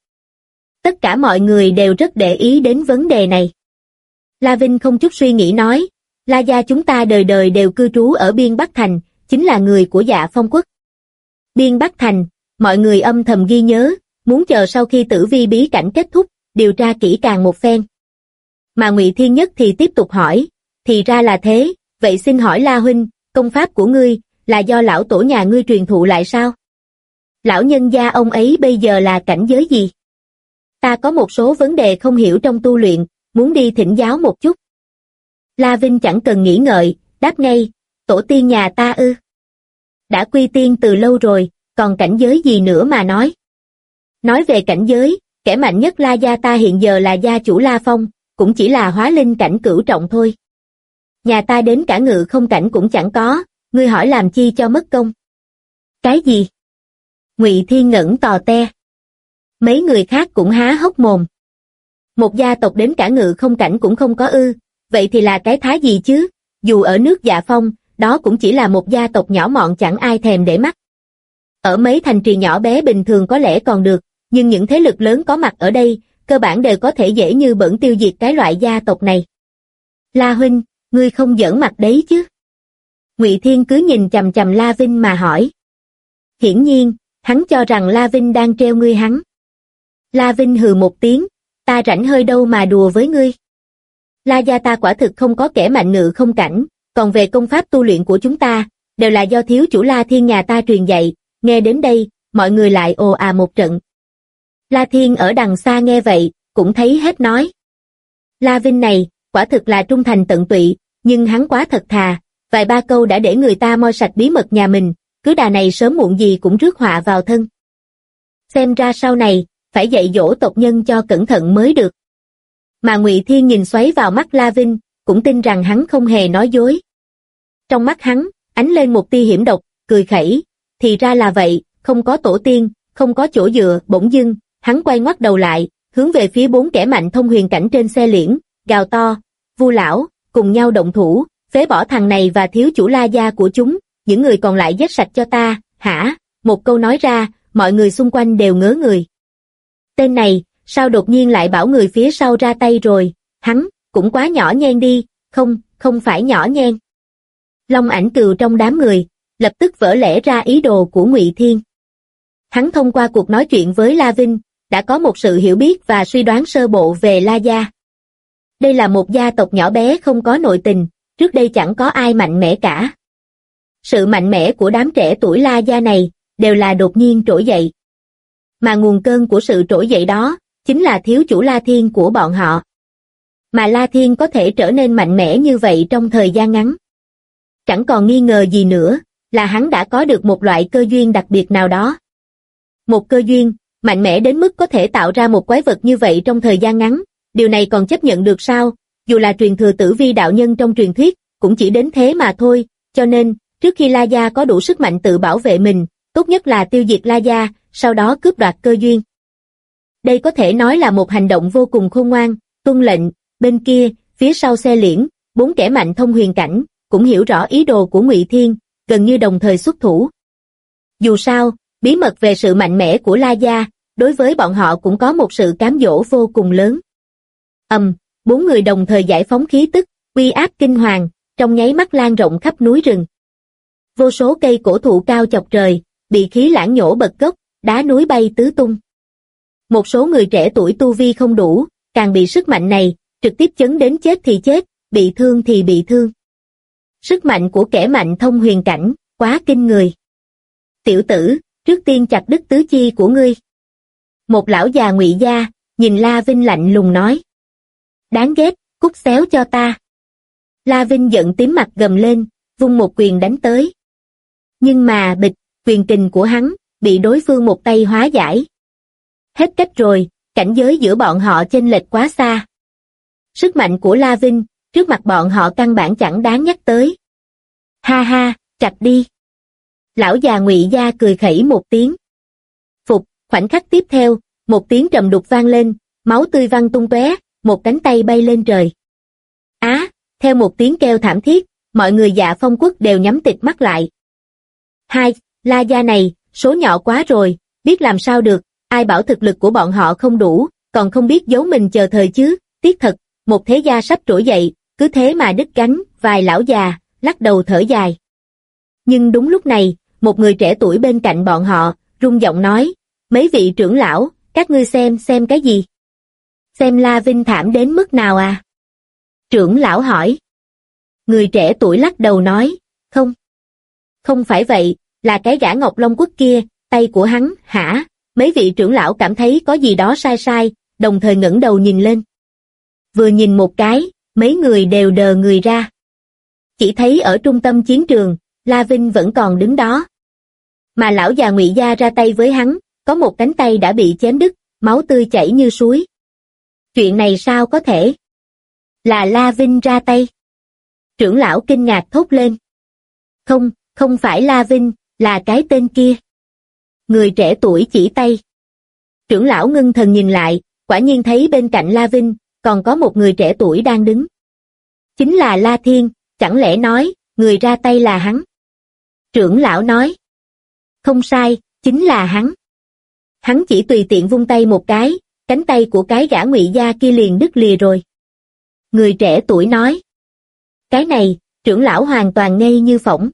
Tất cả mọi người đều rất để ý đến vấn đề này. La Vinh không chút suy nghĩ nói, La gia chúng ta đời đời đều cư trú ở Biên Bắc Thành, chính là người của Dạ Phong quốc. Biên Bắc Thành, mọi người âm thầm ghi nhớ, muốn chờ sau khi tử vi bí cảnh kết thúc, điều tra kỹ càng một phen. Mà Ngụy Thiên Nhất thì tiếp tục hỏi, thì ra là thế, vậy xin hỏi La huynh, công pháp của ngươi, là do lão tổ nhà ngươi truyền thụ lại sao? Lão nhân gia ông ấy bây giờ là cảnh giới gì? Ta có một số vấn đề không hiểu trong tu luyện, muốn đi thỉnh giáo một chút. La Vinh chẳng cần nghĩ ngợi, đáp ngay, tổ tiên nhà ta ư? Đã quy tiên từ lâu rồi, còn cảnh giới gì nữa mà nói? Nói về cảnh giới, kẻ mạnh nhất La gia ta hiện giờ là gia chủ La Phong, cũng chỉ là hóa linh cảnh cửu trọng thôi. Nhà ta đến cả ngự không cảnh cũng chẳng có, ngươi hỏi làm chi cho mất công. Cái gì? Ngụy Thiên ngẩn tò te. Mấy người khác cũng há hốc mồm. Một gia tộc đến cả ngự không cảnh cũng không có ư, vậy thì là cái thá gì chứ? Dù ở nước Dạ Phong, đó cũng chỉ là một gia tộc nhỏ mọn chẳng ai thèm để mắt. Ở mấy thành trì nhỏ bé bình thường có lẽ còn được, nhưng những thế lực lớn có mặt ở đây, cơ bản đều có thể dễ như bỡn tiêu diệt cái loại gia tộc này. La huynh, ngươi không giỡn mặt đấy chứ? Ngụy Thiên cứ nhìn chằm chằm La Vinh mà hỏi. Hiển nhiên, hắn cho rằng La Vinh đang trêu ngươi hắn. La Vinh hừ một tiếng, ta rảnh hơi đâu mà đùa với ngươi. La gia ta quả thực không có kẻ mạnh ngự không cảnh, còn về công pháp tu luyện của chúng ta, đều là do thiếu chủ La Thiên nhà ta truyền dạy, nghe đến đây, mọi người lại ồ à một trận. La Thiên ở đằng xa nghe vậy, cũng thấy hết nói. La Vinh này, quả thực là trung thành tận tụy, nhưng hắn quá thật thà, vài ba câu đã để người ta moi sạch bí mật nhà mình, cứ đà này sớm muộn gì cũng rước họa vào thân. Xem ra sau này, phải dạy dỗ tộc nhân cho cẩn thận mới được. Mà Ngụy Thiên nhìn xoáy vào mắt La Vinh, cũng tin rằng hắn không hề nói dối. Trong mắt hắn, ánh lên một tia hiểm độc, cười khẩy, thì ra là vậy, không có tổ tiên, không có chỗ dựa, bỗng dưng, hắn quay ngoắt đầu lại, hướng về phía bốn kẻ mạnh thông huyền cảnh trên xe liễn, gào to, Vu lão, cùng nhau động thủ, phế bỏ thằng này và thiếu chủ La gia của chúng, những người còn lại giết sạch cho ta, hả? Một câu nói ra, mọi người xung quanh đều ngớ người. Tên này, sao đột nhiên lại bảo người phía sau ra tay rồi, hắn, cũng quá nhỏ nhen đi, không phải nhỏ nhen. Long Ảnh Cừu trong đám người, lập tức vỡ lẽ ra ý đồ của Ngụy Thiên. Hắn thông qua cuộc nói chuyện với La Vinh, đã có một sự hiểu biết và suy đoán sơ bộ về La gia. Đây là một gia tộc nhỏ bé không có nội tình, trước đây chẳng có ai mạnh mẽ cả. Sự mạnh mẽ của đám trẻ tuổi La gia này, đều là đột nhiên trỗi dậy. Mà nguồn cơn của sự trỗi dậy đó, chính là thiếu chủ La Thiên của bọn họ. Mà La Thiên có thể trở nên mạnh mẽ như vậy trong thời gian ngắn. Chẳng còn nghi ngờ gì nữa, là hắn đã có được một loại cơ duyên đặc biệt nào đó. Một cơ duyên, mạnh mẽ đến mức có thể tạo ra một quái vật như vậy trong thời gian ngắn, điều này còn chấp nhận được sao? Dù là truyền thừa tử vi đạo nhân trong truyền thuyết, cũng chỉ đến thế mà thôi, cho nên, trước khi La gia có đủ sức mạnh tự bảo vệ mình, tốt nhất là tiêu diệt La gia, sau đó cướp đoạt cơ duyên. Đây có thể nói là một hành động vô cùng khôn ngoan, tuân lệnh, bên kia, phía sau xe liễn, bốn kẻ mạnh thông huyền cảnh, cũng hiểu rõ ý đồ của Ngụy Thiên, gần như đồng thời xuất thủ. Dù sao, bí mật về sự mạnh mẽ của La gia, đối với bọn họ cũng có một sự cám dỗ vô cùng lớn. Bốn người đồng thời giải phóng khí tức, uy áp kinh hoàng, trong nháy mắt lan rộng khắp núi rừng. Vô số cây cổ thụ cao chọc trời, bị khí lãng nhổ bật gốc, đá núi bay tứ tung. Một số người trẻ tuổi tu vi không đủ, càng bị sức mạnh này, trực tiếp chấn đến chết thì chết, bị thương thì bị thương. Sức mạnh của kẻ mạnh thông huyền cảnh, quá kinh người. Tiểu tử, trước tiên chặt đứt tứ chi của ngươi. Một lão già Ngụy gia, nhìn La Vinh lạnh lùng nói. Đáng ghét, cút xéo cho ta. La Vinh giận tím mặt gầm lên, vung một quyền đánh tới. Nhưng mà bịch, quyền kình của hắn, bị đối phương một tay hóa giải. Hết cách rồi, cảnh giới giữa bọn họ chênh lệch quá xa. Sức mạnh của La Vinh, trước mặt bọn họ căn bản chẳng đáng nhắc tới. Ha ha, chặt đi. Lão già Ngụy Gia cười khẩy một tiếng. Phục, khoảnh khắc tiếp theo, một tiếng trầm đục vang lên, máu tươi văng tung tóe, một cánh tay bay lên trời. Theo một tiếng kêu thảm thiết, mọi người Dạ Phong Quốc đều nhắm tịt mắt lại. Hai, La gia này, số nhỏ quá rồi, biết làm sao được, ai bảo thực lực của bọn họ không đủ, còn không biết giấu mình chờ thời chứ, tiếc thật, một thế gia sắp trỗi dậy, cứ thế mà đứt gánh, vài lão già, lắc đầu thở dài. Nhưng đúng lúc này, một người trẻ tuổi bên cạnh bọn họ, rung giọng nói, mấy vị trưởng lão, các ngươi xem cái gì? Xem La Vinh thảm đến mức nào à? Trưởng lão hỏi. Người trẻ tuổi lắc đầu nói, không phải vậy, là cái gã Ngọc Long Quốc kia, tay của hắn, hả? Mấy vị trưởng lão cảm thấy có gì đó sai, đồng thời ngẩng đầu nhìn lên. Vừa nhìn một cái, mấy người đều đờ người ra. Chỉ thấy ở trung tâm chiến trường, La Vinh vẫn còn đứng đó. Mà lão già Ngụy Gia ra tay với hắn, có một cánh tay đã bị chém đứt, máu tươi chảy như suối. Chuyện này sao có thể? Là La Vinh ra tay. Trưởng lão kinh ngạc thốt lên. Không phải La Vinh, là cái tên kia. Người trẻ tuổi chỉ tay. Trưởng lão ngưng thần nhìn lại, quả nhiên thấy bên cạnh La Vinh, còn có một người trẻ tuổi đang đứng. Chính là La Thiên, chẳng lẽ nói, người ra tay là hắn? Trưởng lão nói. Không sai, chính là hắn. Hắn chỉ tùy tiện vung tay một cái, cánh tay của cái gã Ngụy Gia kia liền đứt lìa rồi. Người trẻ tuổi nói. Cái này, trưởng lão hoàn toàn ngây như phỗng.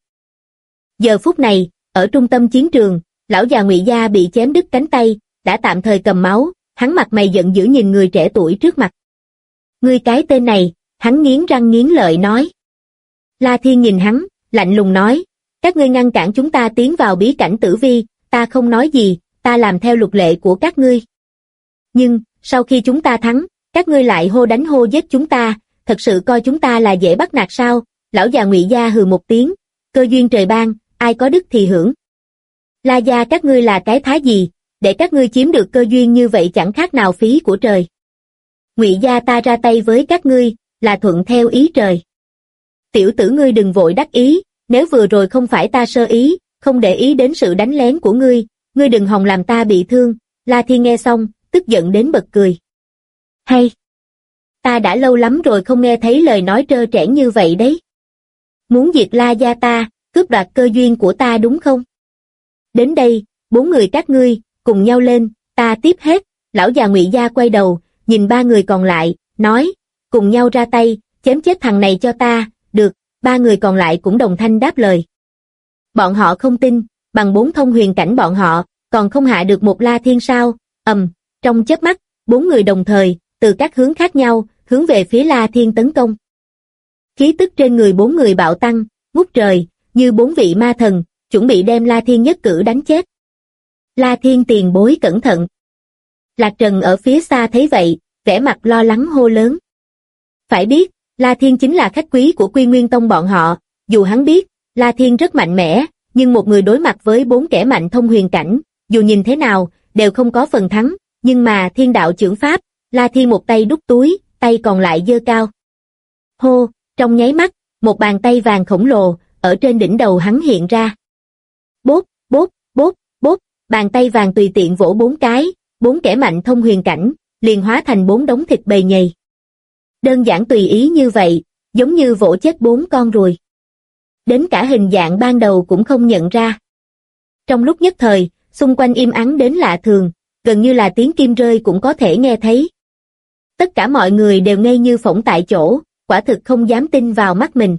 Giờ phút này, ở trung tâm chiến trường, lão già Ngụy Gia bị chém đứt cánh tay, đã tạm thời cầm máu, hắn mặt mày giận dữ nhìn người trẻ tuổi trước mặt. Ngươi cái tên này, hắn nghiến răng nghiến lợi nói. La Thiên nhìn hắn, lạnh lùng nói, các ngươi ngăn cản chúng ta tiến vào bí cảnh tử vi, ta không nói gì, ta làm theo luật lệ của các ngươi. Nhưng, sau khi chúng ta thắng, các ngươi lại hô đánh hô giết chúng ta, thật sự coi chúng ta là dễ bắt nạt sao? Lão già Ngụy Gia hừ một tiếng, cơ duyên trời ban, ai có đức thì hưởng. La gia các ngươi là cái thá gì, để các ngươi chiếm được cơ duyên như vậy chẳng khác nào phí của trời. Ngụy gia ta ra tay với các ngươi, là thuận theo ý trời. Tiểu tử ngươi đừng vội đắc ý, nếu vừa rồi không phải ta sơ ý, không để ý đến sự đánh lén của ngươi đừng hòng làm ta bị thương. La Thiên nghe xong, tức giận đến bật cười. Hay! Ta đã lâu lắm rồi không nghe thấy lời nói trơ trẽn như vậy đấy. Muốn diệt La gia ta, cướp đoạt cơ duyên của ta đúng không? Đến đây, 4 người các ngươi, cùng nhau lên, ta tiếp hết. Lão già Ngụy Gia quay đầu, nhìn 3 người còn lại, nói, cùng nhau ra tay, chém chết thằng này cho ta. Được, 3 người còn lại cũng đồng thanh đáp lời. Bọn họ không tin, bằng 4 thông huyền cảnh bọn họ, còn không hạ được một La Thiên sao? Trong chớp mắt, 4 người đồng thời, từ các hướng khác nhau, hướng về phía La Thiên tấn công. Khí tức trên người 4 người bạo tăng, ngút trời, như 4 vị ma thần, chuẩn bị đem La Thiên nhất cử đánh chết. La Thiên tiền bối cẩn thận. Lạc Trần ở phía xa thấy vậy, vẻ mặt lo lắng hô lớn. Phải biết, La Thiên chính là khách quý của Quy Nguyên Tông bọn họ, dù hắn biết, La Thiên rất mạnh mẽ, nhưng một người đối mặt với 4 kẻ mạnh thông huyền cảnh, dù nhìn thế nào, đều không có phần thắng, nhưng mà thiên đạo chưởng pháp, La Thiên một tay đút túi, tay còn lại giơ cao. Hô, trong nháy mắt, một bàn tay vàng khổng lồ, ở trên đỉnh đầu hắn hiện ra. Bốp, bốp, bốp, bốp, bàn tay vàng tùy tiện vỗ 4 cái, 4 kẻ mạnh thông huyền cảnh, liền hóa thành 4 đống thịt bầy nhầy. Đơn giản tùy ý như vậy, giống như vỗ chết 4 con ruồi. Đến cả hình dạng ban đầu cũng không nhận ra. Trong lúc nhất thời, xung quanh im ắng đến lạ thường, gần như là tiếng kim rơi cũng có thể nghe thấy. Tất cả mọi người đều ngây như phỗng tại chỗ, quả thực không dám tin vào mắt mình.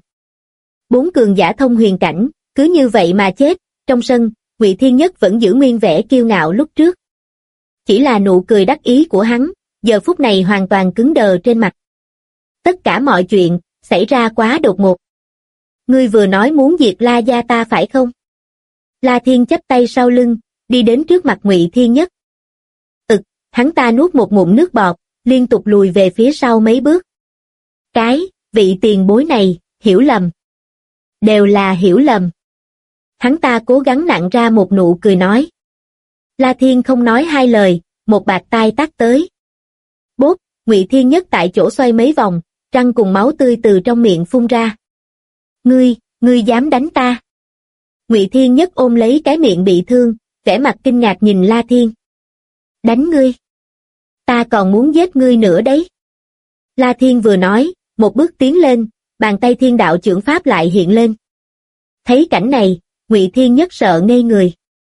4 cường giả thông huyền cảnh, cứ như vậy mà chết. Trong sân, Ngụy Thiên Nhất vẫn giữ nguyên vẻ kiêu ngạo lúc trước. Chỉ là nụ cười đắc ý của hắn, giờ phút này hoàn toàn cứng đờ trên mặt. Tất cả mọi chuyện, xảy ra quá đột ngột. Ngươi vừa nói muốn diệt La gia ta phải không? La Thiên chắp tay sau lưng, đi đến trước mặt Ngụy Thiên Nhất. Hắn ta nuốt một ngụm nước bọt, liên tục lùi về phía sau mấy bước. Vị tiền bối này, hiểu lầm. Đều là hiểu lầm. Hắn ta cố gắng nặn ra một nụ cười nói. La Thiên không nói hai lời, một bạt tai tát tới. Bốp, Ngụy Thiên Nhất tại chỗ xoay mấy vòng, răng cùng máu tươi từ trong miệng phun ra. Ngươi dám đánh ta? Ngụy Thiên Nhất ôm lấy cái miệng bị thương, vẻ mặt kinh ngạc nhìn La Thiên. Đánh ngươi? Ta còn muốn giết ngươi nữa đấy. La Thiên vừa nói, một bước tiến lên, bàn tay thiên đạo chưởng pháp lại hiện lên. Thấy cảnh này, Ngụy Thiên Nhất sợ ngây người.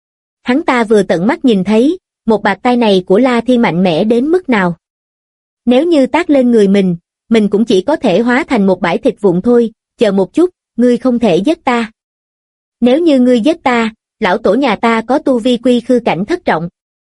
Hắn ta vừa tận mắt nhìn thấy, một bạt tay này của La Thiên mạnh mẽ đến mức nào. Nếu như tát lên người mình cũng chỉ có thể hóa thành một bãi thịt vụn thôi, chờ một chút, ngươi không thể giết ta. Nếu như ngươi giết ta, lão tổ nhà ta có tu vi quy khư cảnh thất trọng.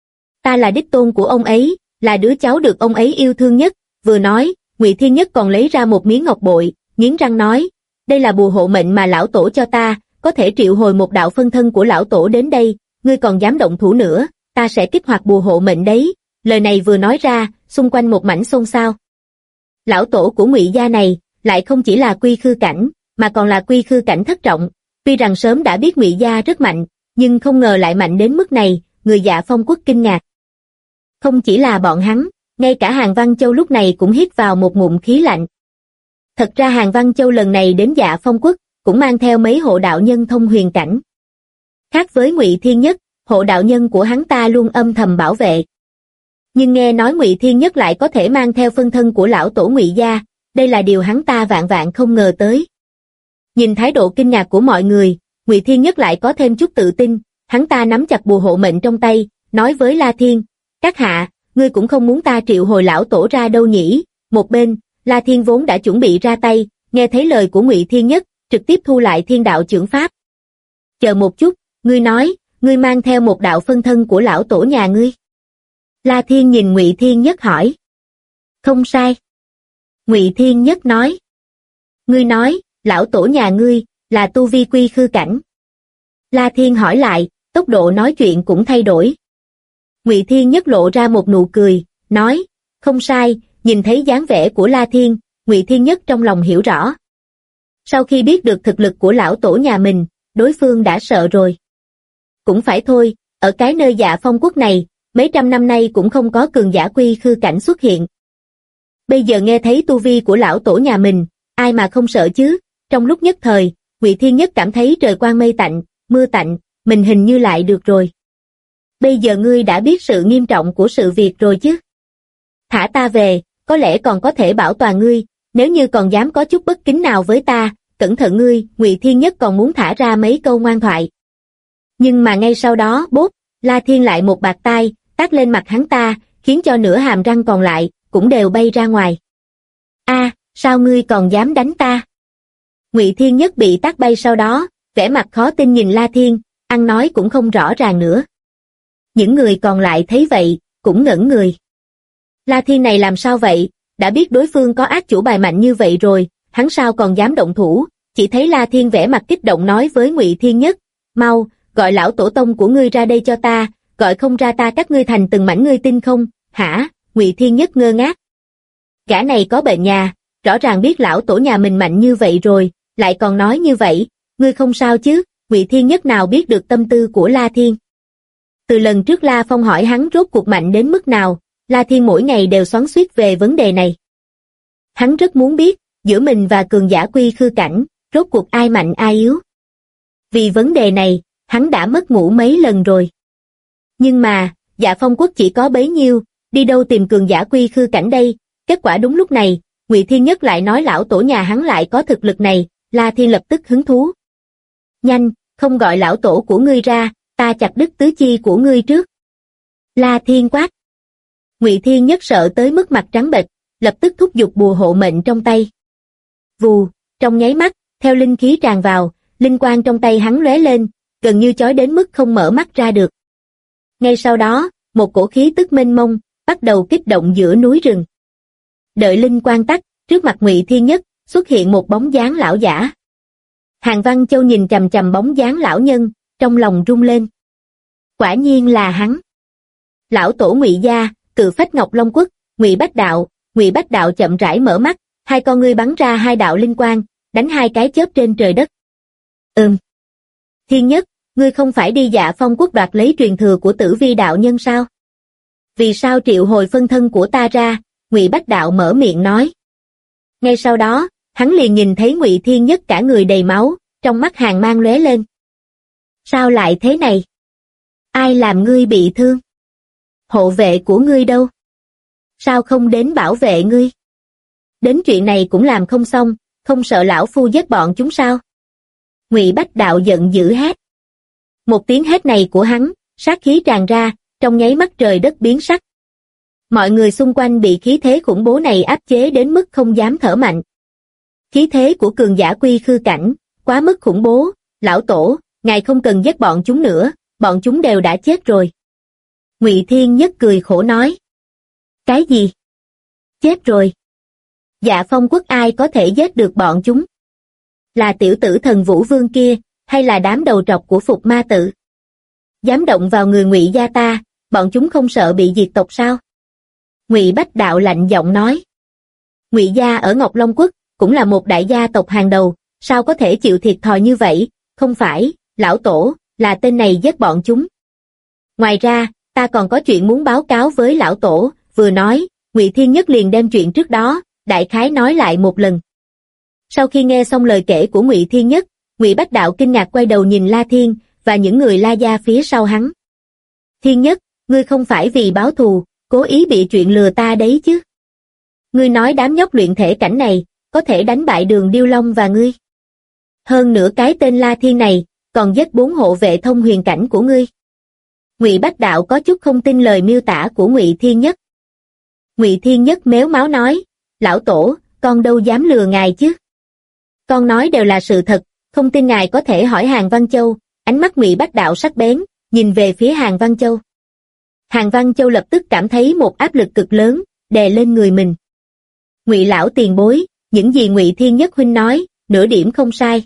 Ta là đích tôn của ông ấy, là đứa cháu được ông ấy yêu thương nhất. Vừa nói, Ngụy Thiên Nhất còn lấy ra một miếng ngọc bội, nghiến răng nói, đây là bùa hộ mệnh mà lão tổ cho ta, có thể triệu hồi một đạo phân thân của lão tổ đến đây, ngươi còn dám động thủ nữa, ta sẽ kích hoạt bùa hộ mệnh đấy. Lời này vừa nói ra, xung quanh một mảnh xôn xao. Lão tổ của Ngụy gia này, lại không chỉ là quy khư cảnh, mà còn là quy khư cảnh thất trọng. Tuy rằng sớm đã biết Ngụy gia rất mạnh, nhưng không ngờ lại mạnh đến mức này, người Dạ Phong quốc kinh ngạc. Không chỉ là bọn hắn, ngay cả Hàn Văn Châu lúc này cũng hít vào một ngụm khí lạnh. Thật ra Hàn Văn Châu lần này đến Dạ Phong quốc, cũng mang theo mấy hộ đạo nhân thông huyền cảnh. Khác với Ngụy Thiên Nhất, hộ đạo nhân của hắn ta luôn âm thầm bảo vệ. Nhưng nghe nói Ngụy Thiên Nhất lại có thể mang theo phân thân của lão tổ Ngụy gia, đây là điều hắn ta vạn vạn không ngờ tới. Nhìn thái độ kinh ngạc của mọi người, Ngụy Thiên Nhất lại có thêm chút tự tin, hắn ta nắm chặt bùa hộ mệnh trong tay, nói với La Thiên, các hạ, ngươi cũng không muốn ta triệu hồi lão tổ ra đâu nhỉ? Một bên, La Thiên vốn đã chuẩn bị ra tay, nghe thấy lời của Ngụy Thiên Nhất, trực tiếp thu lại thiên đạo chưởng pháp. Chờ một chút, ngươi nói, ngươi mang theo một đạo phân thân của lão tổ nhà ngươi. La Thiên nhìn Ngụy Thiên Nhất hỏi. Không sai. Ngụy Thiên Nhất nói. Ngươi nói, lão tổ nhà ngươi, là tu vi quy khư cảnh. La Thiên hỏi lại, tốc độ nói chuyện cũng thay đổi. Ngụy Thiên Nhất lộ ra một nụ cười, nói, không sai, nhìn thấy dáng vẻ của La Thiên, Ngụy Thiên Nhất trong lòng hiểu rõ. Sau khi biết được thực lực của lão tổ nhà mình, đối phương đã sợ rồi. Cũng phải thôi, ở cái nơi Dạ Phong quốc này, mấy trăm năm nay cũng không có cường giả quy khư cảnh xuất hiện. Bây giờ nghe thấy tu vi của lão tổ nhà mình, ai mà không sợ chứ? Trong lúc nhất thời, Ngụy Thiên Nhất cảm thấy trời quang mây tạnh, mưa tạnh, mình hình như lại được rồi. Bây giờ ngươi đã biết sự nghiêm trọng của sự việc rồi chứ? Thả ta về, có lẽ còn có thể bảo toàn ngươi, nếu như còn dám có chút bất kính nào với ta, cẩn thận ngươi. Ngụy Thiên Nhất còn muốn thả ra mấy câu ngoan thoại. Nhưng mà ngay sau đó, bốp, La Thiên lại một bạt tai, tát lên mặt hắn ta, khiến cho nửa hàm răng còn lại, cũng đều bay ra ngoài. Sao ngươi còn dám đánh ta? Ngụy Thiên Nhất bị tát bay sau đó, vẻ mặt khó tin nhìn La Thiên, ăn nói cũng không rõ ràng nữa. Những người còn lại thấy vậy, cũng ngẩn người. La Thiên này làm sao vậy, đã biết đối phương có ác chủ bài mạnh như vậy rồi, hắn sao còn dám động thủ? Chỉ thấy La Thiên vẻ mặt kích động nói với Ngụy Thiên Nhất, mau, gọi lão tổ tông của ngươi ra đây cho ta, gọi không ra ta cắt ngươi thành từng mảnh, ngươi tin không? Hả? Ngụy Thiên Nhất ngơ ngác. Gã này có bệnh nhà, rõ ràng biết lão tổ nhà mình mạnh như vậy rồi, lại còn nói như vậy, ngươi không sao chứ? Ngụy Thiên Nhất nào biết được tâm tư của La Thiên. Từ lần trước La Phong hỏi hắn rốt cuộc mạnh đến mức nào, La Thiên mỗi ngày đều xoắn xuýt về vấn đề này. Hắn rất muốn biết, giữa mình và cường giả quy khư cảnh, rốt cuộc ai mạnh ai yếu. Vì vấn đề này, hắn đã mất ngủ mấy lần rồi. Nhưng mà, Dạ Phong quốc chỉ có bấy nhiêu, đi đâu tìm cường giả quy khư cảnh đây? Kết quả đúng lúc này, Ngụy Thiên Nhất lại nói lão tổ nhà hắn lại có thực lực này, La Thiên lập tức hứng thú. Nhanh, không gọi lão tổ của ngươi ra, ta chặt đứt tứ chi của ngươi trước. La Thiên quát. Ngụy Thiên Nhất sợ tới mức mặt trắng bệch, lập tức thúc giục bùa hộ mệnh trong tay. Vù, trong nháy mắt, theo linh khí tràn vào, linh quang trong tay hắn lóe lên, gần như chói đến mức không mở mắt ra được. Ngay sau đó, một cổ khí tức mênh mông bắt đầu kích động giữa núi rừng. Đợi linh quang tắt, trước mặt Ngụy Thiên Nhất xuất hiện một bóng dáng lão giả. Hàn Văn Châu nhìn chằm chằm bóng dáng lão nhân, trong lòng rung lên. Quả nhiên là hắn. Lão tổ Ngụy gia, Cự Phách Ngọc Long Quốc, Ngụy Bách Đạo. Ngụy Bách Đạo chậm rãi mở mắt, Hai con ngươi bắn ra hai đạo linh quang, đánh hai cái chớp trên trời đất. Thiên Nhất, ngươi không phải đi Dạ Phong quốc đoạt lấy truyền thừa của Tử Vi đạo nhân sao? Vì sao triệu hồi phân thân của ta ra? Ngụy Bách Đạo mở miệng nói. Ngay sau đó, hắn liền nhìn thấy Ngụy Thiên Nhất cả người đầy máu, trong mắt hàn mang lóe lên. Sao lại thế này? Ai làm ngươi bị thương? Hộ vệ của ngươi đâu? Sao không đến bảo vệ ngươi? Đến chuyện này cũng làm không xong, không sợ lão phu giết bọn chúng sao? Ngụy Bách Đạo giận dữ hét. Một tiếng hét này của hắn, sát khí tràn ra, trong nháy mắt trời đất biến sắc. Mọi người xung quanh bị khí thế khủng bố này áp chế đến mức không dám thở mạnh. Khí thế của cường giả quy khư cảnh, quá mức khủng bố, lão tổ, ngài không cần giết bọn chúng nữa, bọn chúng đều đã chết rồi. Ngụy Thiên Nhất cười khổ nói. Cái gì? Chết rồi. Dạ Phong quốc ai có thể giết được bọn chúng? Là tiểu tử Thần Vũ Vương kia, hay là đám đầu trọc của Phục Ma Tự? Dám động vào người Ngụy gia ta, bọn chúng không sợ bị diệt tộc sao? Ngụy Bách Đạo lạnh giọng nói. Ngụy gia ở Ngọc Long quốc, cũng là một đại gia tộc hàng đầu, sao có thể chịu thiệt thòi như vậy? Không phải, lão tổ, là tên này giết bọn chúng. Ngoài ra, ta còn có chuyện muốn báo cáo với lão tổ. Vừa nói, Ngụy Thiên Nhất liền đem chuyện trước đó, đại khái nói lại một lần. Sau khi nghe xong lời kể của Ngụy Thiên Nhất, Ngụy Bách Đạo kinh ngạc quay đầu nhìn La Thiên và những người La gia phía sau hắn. Thiên Nhất, ngươi không phải vì báo thù, cố ý bị chuyện lừa ta đấy chứ? Ngươi nói đám nhóc luyện thể cảnh này, có thể đánh bại Đường Điêu Long và ngươi. Hơn nữa cái tên La Thiên này, còn giết 4 hộ vệ thông huyền cảnh của ngươi. Ngụy Bách Đạo có chút không tin lời miêu tả của Ngụy Thiên Nhất. Ngụy Thiên Nhất méo máu nói, lão tổ, con đâu dám lừa ngài chứ? Con nói đều là sự thật, không tin ngài có thể hỏi Hàn Văn Châu. Ánh mắt Ngụy Bách Đạo sắc bén, nhìn về phía Hàn Văn Châu. Hàn Văn Châu lập tức cảm thấy một áp lực cực lớn, đè lên người mình. Ngụy lão tiền bối, những gì Ngụy Thiên Nhất huynh nói, nửa điểm không sai.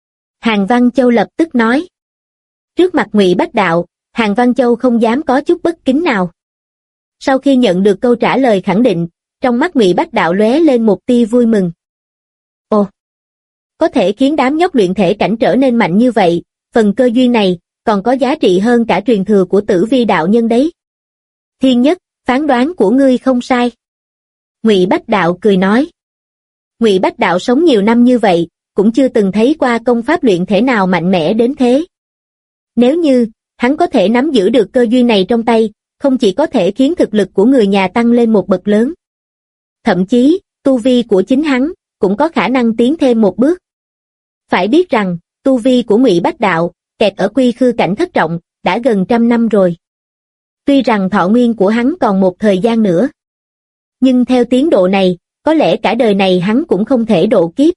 Hàn Văn Châu lập tức nói. Trước mặt Ngụy Bách Đạo, Hàn Văn Châu không dám có chút bất kính nào. Sau khi nhận được câu trả lời khẳng định, trong mắt Ngụy Bách Đạo lóe lên một tia vui mừng. Ồ, có thể khiến đám nhóc luyện thể cảnh trở nên mạnh như vậy, phần cơ duyên này còn có giá trị hơn cả truyền thừa của Tử Vi đạo nhân đấy. Thiên Nhất, phán đoán của ngươi không sai. Ngụy Bách Đạo cười nói. Ngụy Bách Đạo sống nhiều năm như vậy, cũng chưa từng thấy qua công pháp luyện thể nào mạnh mẽ đến thế. Nếu như hắn có thể nắm giữ được cơ duyên này trong tay, không chỉ có thể khiến thực lực của người nhà tăng lên một bậc lớn. Thậm chí, tu vi của chính hắn cũng có khả năng tiến thêm một bước. Phải biết rằng, tu vi của Ngụy Bách Đạo, kẹt ở quy khư cảnh thất trọng, đã gần 100 năm rồi. Tuy rằng thọ nguyên của hắn còn một thời gian nữa. Nhưng theo tiến độ này, có lẽ cả đời này hắn cũng không thể độ kiếp.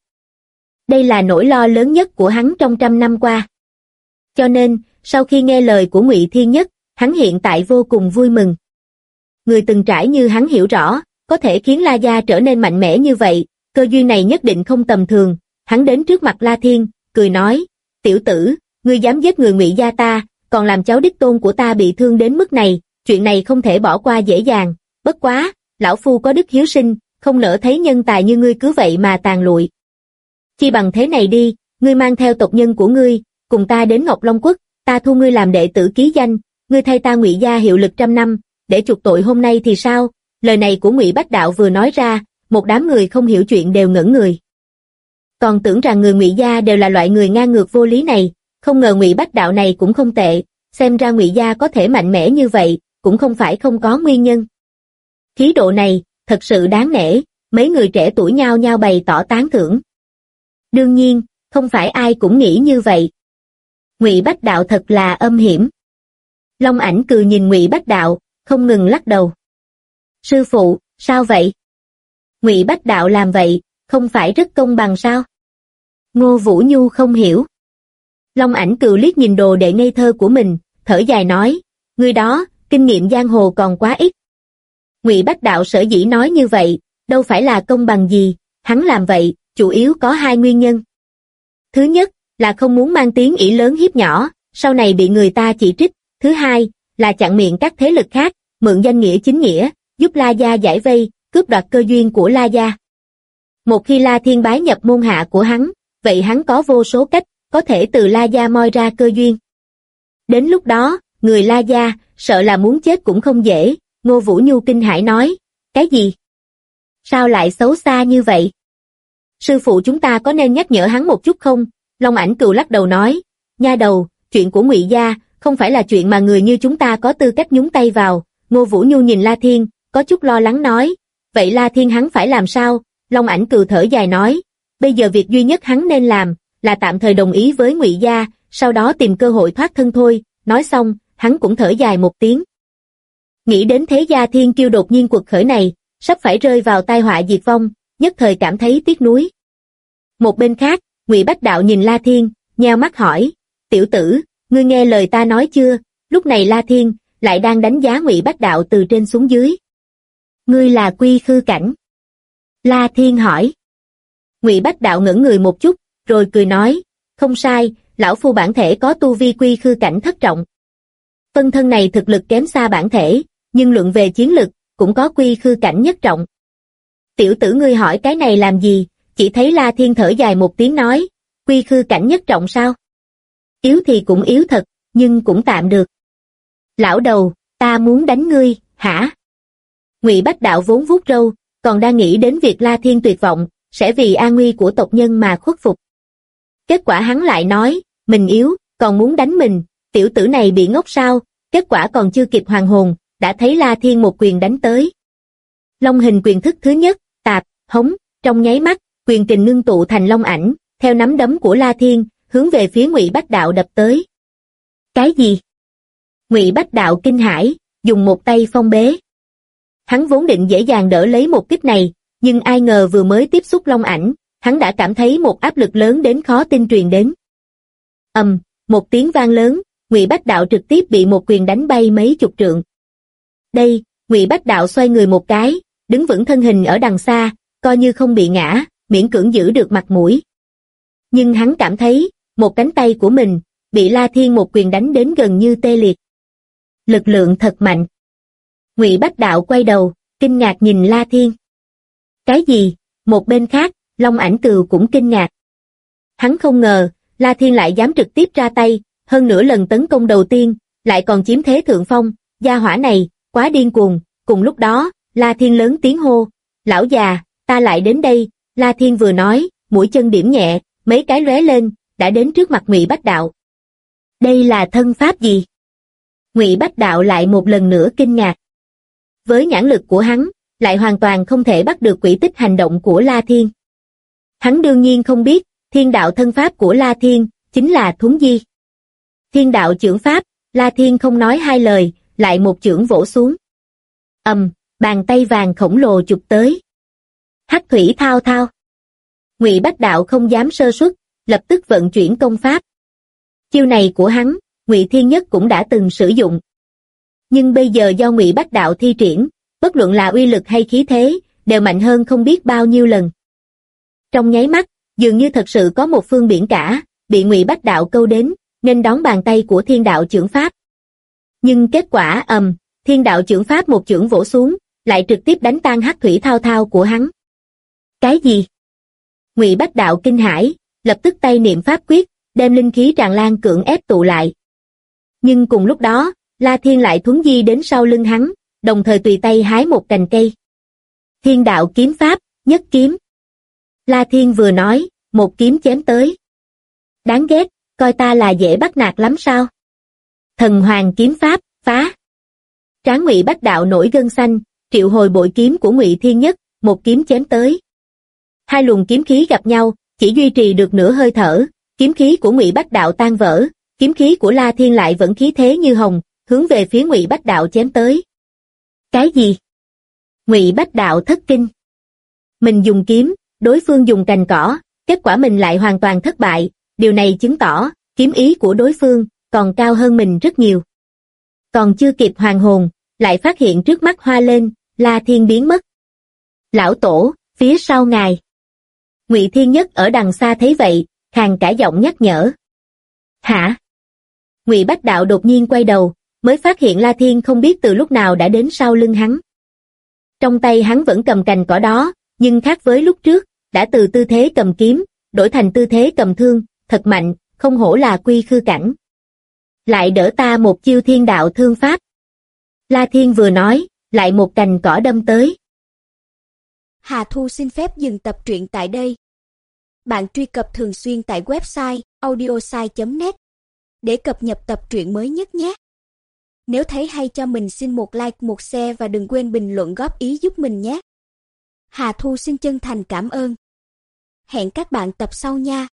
Đây là nỗi lo lớn nhất của hắn trong 100 năm qua. Cho nên, sau khi nghe lời của Ngụy Thiên Nhất, hắn hiện tại vô cùng vui mừng. Người từng trải như hắn hiểu rõ, có thể khiến La Gia trở nên mạnh mẽ như vậy, cơ duyên này nhất định không tầm thường. Hắn đến trước mặt La Thiên, cười nói, tiểu tử, ngươi dám giết người Ngụy gia ta, còn làm cháu đích tôn của ta bị thương đến mức này, chuyện này không thể bỏ qua dễ dàng, bất quá, lão phu có đức hiếu sinh, không nỡ thấy nhân tài như ngươi cứ vậy mà tàn lụi. Chi bằng thế này đi, ngươi mang theo tộc nhân của ngươi, cùng ta đến Ngọc Long Quốc, ta thu ngươi làm đệ tử ký danh, ngươi thay ta Ngụy gia hiệu lực 100 năm, để chuộc tội hôm nay thì sao? Lời này của Ngụy Bách Đạo vừa nói ra, một đám người không hiểu chuyện đều ngẩn người. Còn tưởng rằng người Ngụy gia đều là loại người ngang ngược vô lý này, không ngờ Ngụy Bách Đạo này cũng không tệ, xem ra Ngụy gia có thể mạnh mẽ như vậy, cũng không phải không có nguyên nhân. Khí độ này, thật sự đáng nể, mấy người trẻ tuổi nhao nhao bày tỏ tán thưởng. Đương nhiên, không phải ai cũng nghĩ như vậy. Ngụy Bách Đạo thật là âm hiểm. Long Ảnh cười nhìn Ngụy Bách Đạo, không ngừng lắc đầu. Sư phụ, sao vậy? Ngụy Bách Đạo làm vậy, không phải rất công bằng sao? Ngô Vũ Nhu không hiểu. Long Ảnh cừu liếc nhìn đồ đệ ngây thơ của mình, thở dài nói, người đó, kinh nghiệm giang hồ còn quá ít. Ngụy Bách Đạo sở dĩ nói như vậy, đâu phải là công bằng gì, hắn làm vậy, chủ yếu có 2 nguyên nhân. Thứ nhất, là không muốn mang tiếng ỷ lớn hiếp nhỏ, sau này bị người ta chỉ trích. Thứ hai, là chặn miệng các thế lực khác, mượn danh nghĩa chính nghĩa, giúp La Gia giải vây, cướp đoạt cơ duyên của La Gia. Một khi La Thiên bái nhập môn hạ của hắn, vậy hắn có vô số cách, có thể từ La Gia moi ra cơ duyên. Đến lúc đó, người La Gia, sợ là muốn chết cũng không dễ. Ngô Vũ Nhu kinh hãi nói, cái gì? Sao lại xấu xa như vậy? Sư phụ chúng ta có nên nhắc nhở hắn một chút không? Long Ảnh Cừu lắc đầu nói, nha đầu, chuyện của Ngụy Gia, không phải là chuyện mà người như chúng ta có tư cách nhúng tay vào. Ngô Vũ Nhu nhìn La Thiên, có chút lo lắng nói, vậy La Thiên hắn phải làm sao? Long Ảnh Cừu thở dài nói, bây giờ việc duy nhất hắn nên làm, là tạm thời đồng ý với Ngụy Gia, sau đó tìm cơ hội thoát thân thôi. Nói xong, hắn cũng thở dài một tiếng. Nghĩ đến thế gia thiên kiêu đột nhiên quật khởi này, sắp phải rơi vào tai họa diệt vong, nhất thời cảm thấy tiếc nuối. Một bên khác, Ngụy Bách Đạo nhìn La Thiên, nheo mắt hỏi, tiểu tử, ngươi nghe lời ta nói chưa? Lúc này La Thiên lại đang đánh giá Ngụy Bách Đạo từ trên xuống dưới. Ngươi là quy khư cảnh? La Thiên hỏi. Ngụy Bách Đạo ngẩn người một chút, rồi cười nói, không sai, lão phu bản thể có tu vi quy khư cảnh thất trọng. Phân thân này thực lực kém xa bản thể, nhưng luận về chiến lực, cũng có quy khư cảnh nhất trọng. Tiểu tử ngươi hỏi cái này làm gì? Chỉ thấy La Thiên thở dài một tiếng nói, quy khư cảnh nhất trọng sao? Yếu thì cũng yếu thật, nhưng cũng tạm được. Lão đầu, ta muốn đánh ngươi, hả? Ngụy Bách Đạo vốn vuốt râu, còn đang nghĩ đến việc La Thiên tuyệt vọng, sẽ vì an nguy của tộc nhân mà khuất phục. Kết quả hắn lại nói, mình yếu, còn muốn đánh mình, tiểu tử này bị ngốc sao? Kết quả còn chưa kịp hoàn hồn, đã thấy La Thiên một quyền đánh tới. Long hình quyền thức thứ nhất, tạp, hống, trong nháy mắt, quyền kình ngưng tụ thành long ảnh, theo nắm đấm của La Thiên, hướng về phía Ngụy Bách Đạo đập tới. Cái gì? Ngụy Bách Đạo kinh hãi, dùng một tay phong bế. Hắn vốn định dễ dàng đỡ lấy một kích này, nhưng ai ngờ vừa mới tiếp xúc long ảnh, hắn đã cảm thấy một áp lực lớn đến khó tin truyền đến. Một tiếng vang lớn, Ngụy Bách Đạo trực tiếp bị một quyền đánh bay mấy chục trượng. Đây, Ngụy Bách Đạo xoay người một cái, đứng vững thân hình ở đằng xa, coi như không bị ngã, miễn cưỡng giữ được mặt mũi. Nhưng hắn cảm thấy, một cánh tay của mình, bị La Thiên một quyền đánh đến gần như tê liệt. Lực lượng thật mạnh. Ngụy Bách Đạo quay đầu, kinh ngạc nhìn La Thiên. Cái gì? Một bên khác, Long Ảnh Cừu cũng kinh ngạc. Hắn không ngờ, La Thiên lại dám trực tiếp ra tay, hơn nữa lần tấn công đầu tiên, lại còn chiếm thế thượng phong, gia hỏa này, quá điên cuồng. Cùng lúc đó, La Thiên lớn tiếng hô, lão già, ta lại đến đây. La Thiên vừa nói, mũi chân điểm nhẹ, mấy cái lóe lên, đã đến trước mặt Ngụy Bách Đạo. Đây là thân pháp gì? Ngụy Bách Đạo lại một lần nữa kinh ngạc. Với nhãn lực của hắn, lại hoàn toàn không thể bắt được quỹ tích hành động của La Thiên. Hắn đương nhiên không biết, thiên đạo thân pháp của La Thiên, chính là thuấn di. Thiên đạo chưởng pháp, La Thiên không nói hai lời, lại một chưởng vỗ xuống. Bàn tay vàng khổng lồ chụp tới. Hắc thủy thao thao. Ngụy Bách Đạo không dám sơ suất, lập tức vận chuyển công pháp. Chiêu này của hắn, Ngụy Thiên Nhất cũng đã từng sử dụng. Nhưng bây giờ do Ngụy Bách Đạo thi triển, bất luận là uy lực hay khí thế, đều mạnh hơn không biết bao nhiêu lần. Trong nháy mắt, dường như thật sự có một phương biển cả, bị Ngụy Bách Đạo câu đến, nên đón bàn tay của thiên đạo chưởng pháp. Nhưng kết quả thiên đạo chưởng pháp một chưởng vỗ xuống, lại trực tiếp đánh tan hắc thủy thao thao của hắn. Cái gì? Ngụy Bách Đạo kinh hãi, lập tức tay niệm pháp quyết, đem linh khí tràn lan cưỡng ép tụ lại. Nhưng cùng lúc đó, La Thiên lại thuấn di đến sau lưng hắn, đồng thời tùy tay hái một cành cây. Thiên đạo kiếm pháp, nhất kiếm. La Thiên vừa nói, một kiếm chém tới. Đáng ghét, coi ta là dễ bắt nạt lắm sao? Thần hoàng kiếm pháp, phá. Trán Ngụy Bách Đạo nổi gân xanh, triệu hồi bội kiếm của Ngụy Thiên Nhất, một kiếm chém tới. Hai luồng kiếm khí gặp nhau, chỉ duy trì được nửa hơi thở, kiếm khí của Ngụy Bách Đạo tan vỡ, kiếm khí của La Thiên lại vẫn khí thế như hồng, hướng về phía Ngụy Bách Đạo chém tới. Cái gì? Ngụy Bách Đạo thất kinh. Mình dùng kiếm, đối phương dùng cành cỏ, kết quả mình lại hoàn toàn thất bại, điều này chứng tỏ, kiếm ý của đối phương còn cao hơn mình rất nhiều. Còn chưa kịp hoàn hồn, lại phát hiện trước mắt hoa lên, La Thiên biến mất. Lão tổ, phía sau ngài. Ngụy Thiên Nhất ở đằng xa thấy vậy, khàn cả giọng nhắc nhở. Hả? Ngụy Bách Đạo đột nhiên quay đầu, mới phát hiện La Thiên không biết từ lúc nào đã đến sau lưng hắn. Trong tay hắn vẫn cầm cành cỏ đó, nhưng khác với lúc trước, đã từ tư thế cầm kiếm, đổi thành tư thế cầm thương, thật mạnh, không hổ là quy khư cảnh. Lại đỡ ta một chiêu thiên đạo thương pháp. La Thiên vừa nói, lại một cành cỏ đâm tới. Hà Thu xin phép dừng tập truyện tại đây. Bạn truy cập thường xuyên tại website audiosai.net để cập nhật tập truyện mới nhất nhé. Nếu thấy hay cho mình xin một like, một share và đừng quên bình luận góp ý giúp mình nhé. Hà Thu xin chân thành cảm ơn. Hẹn các bạn tập sau nha.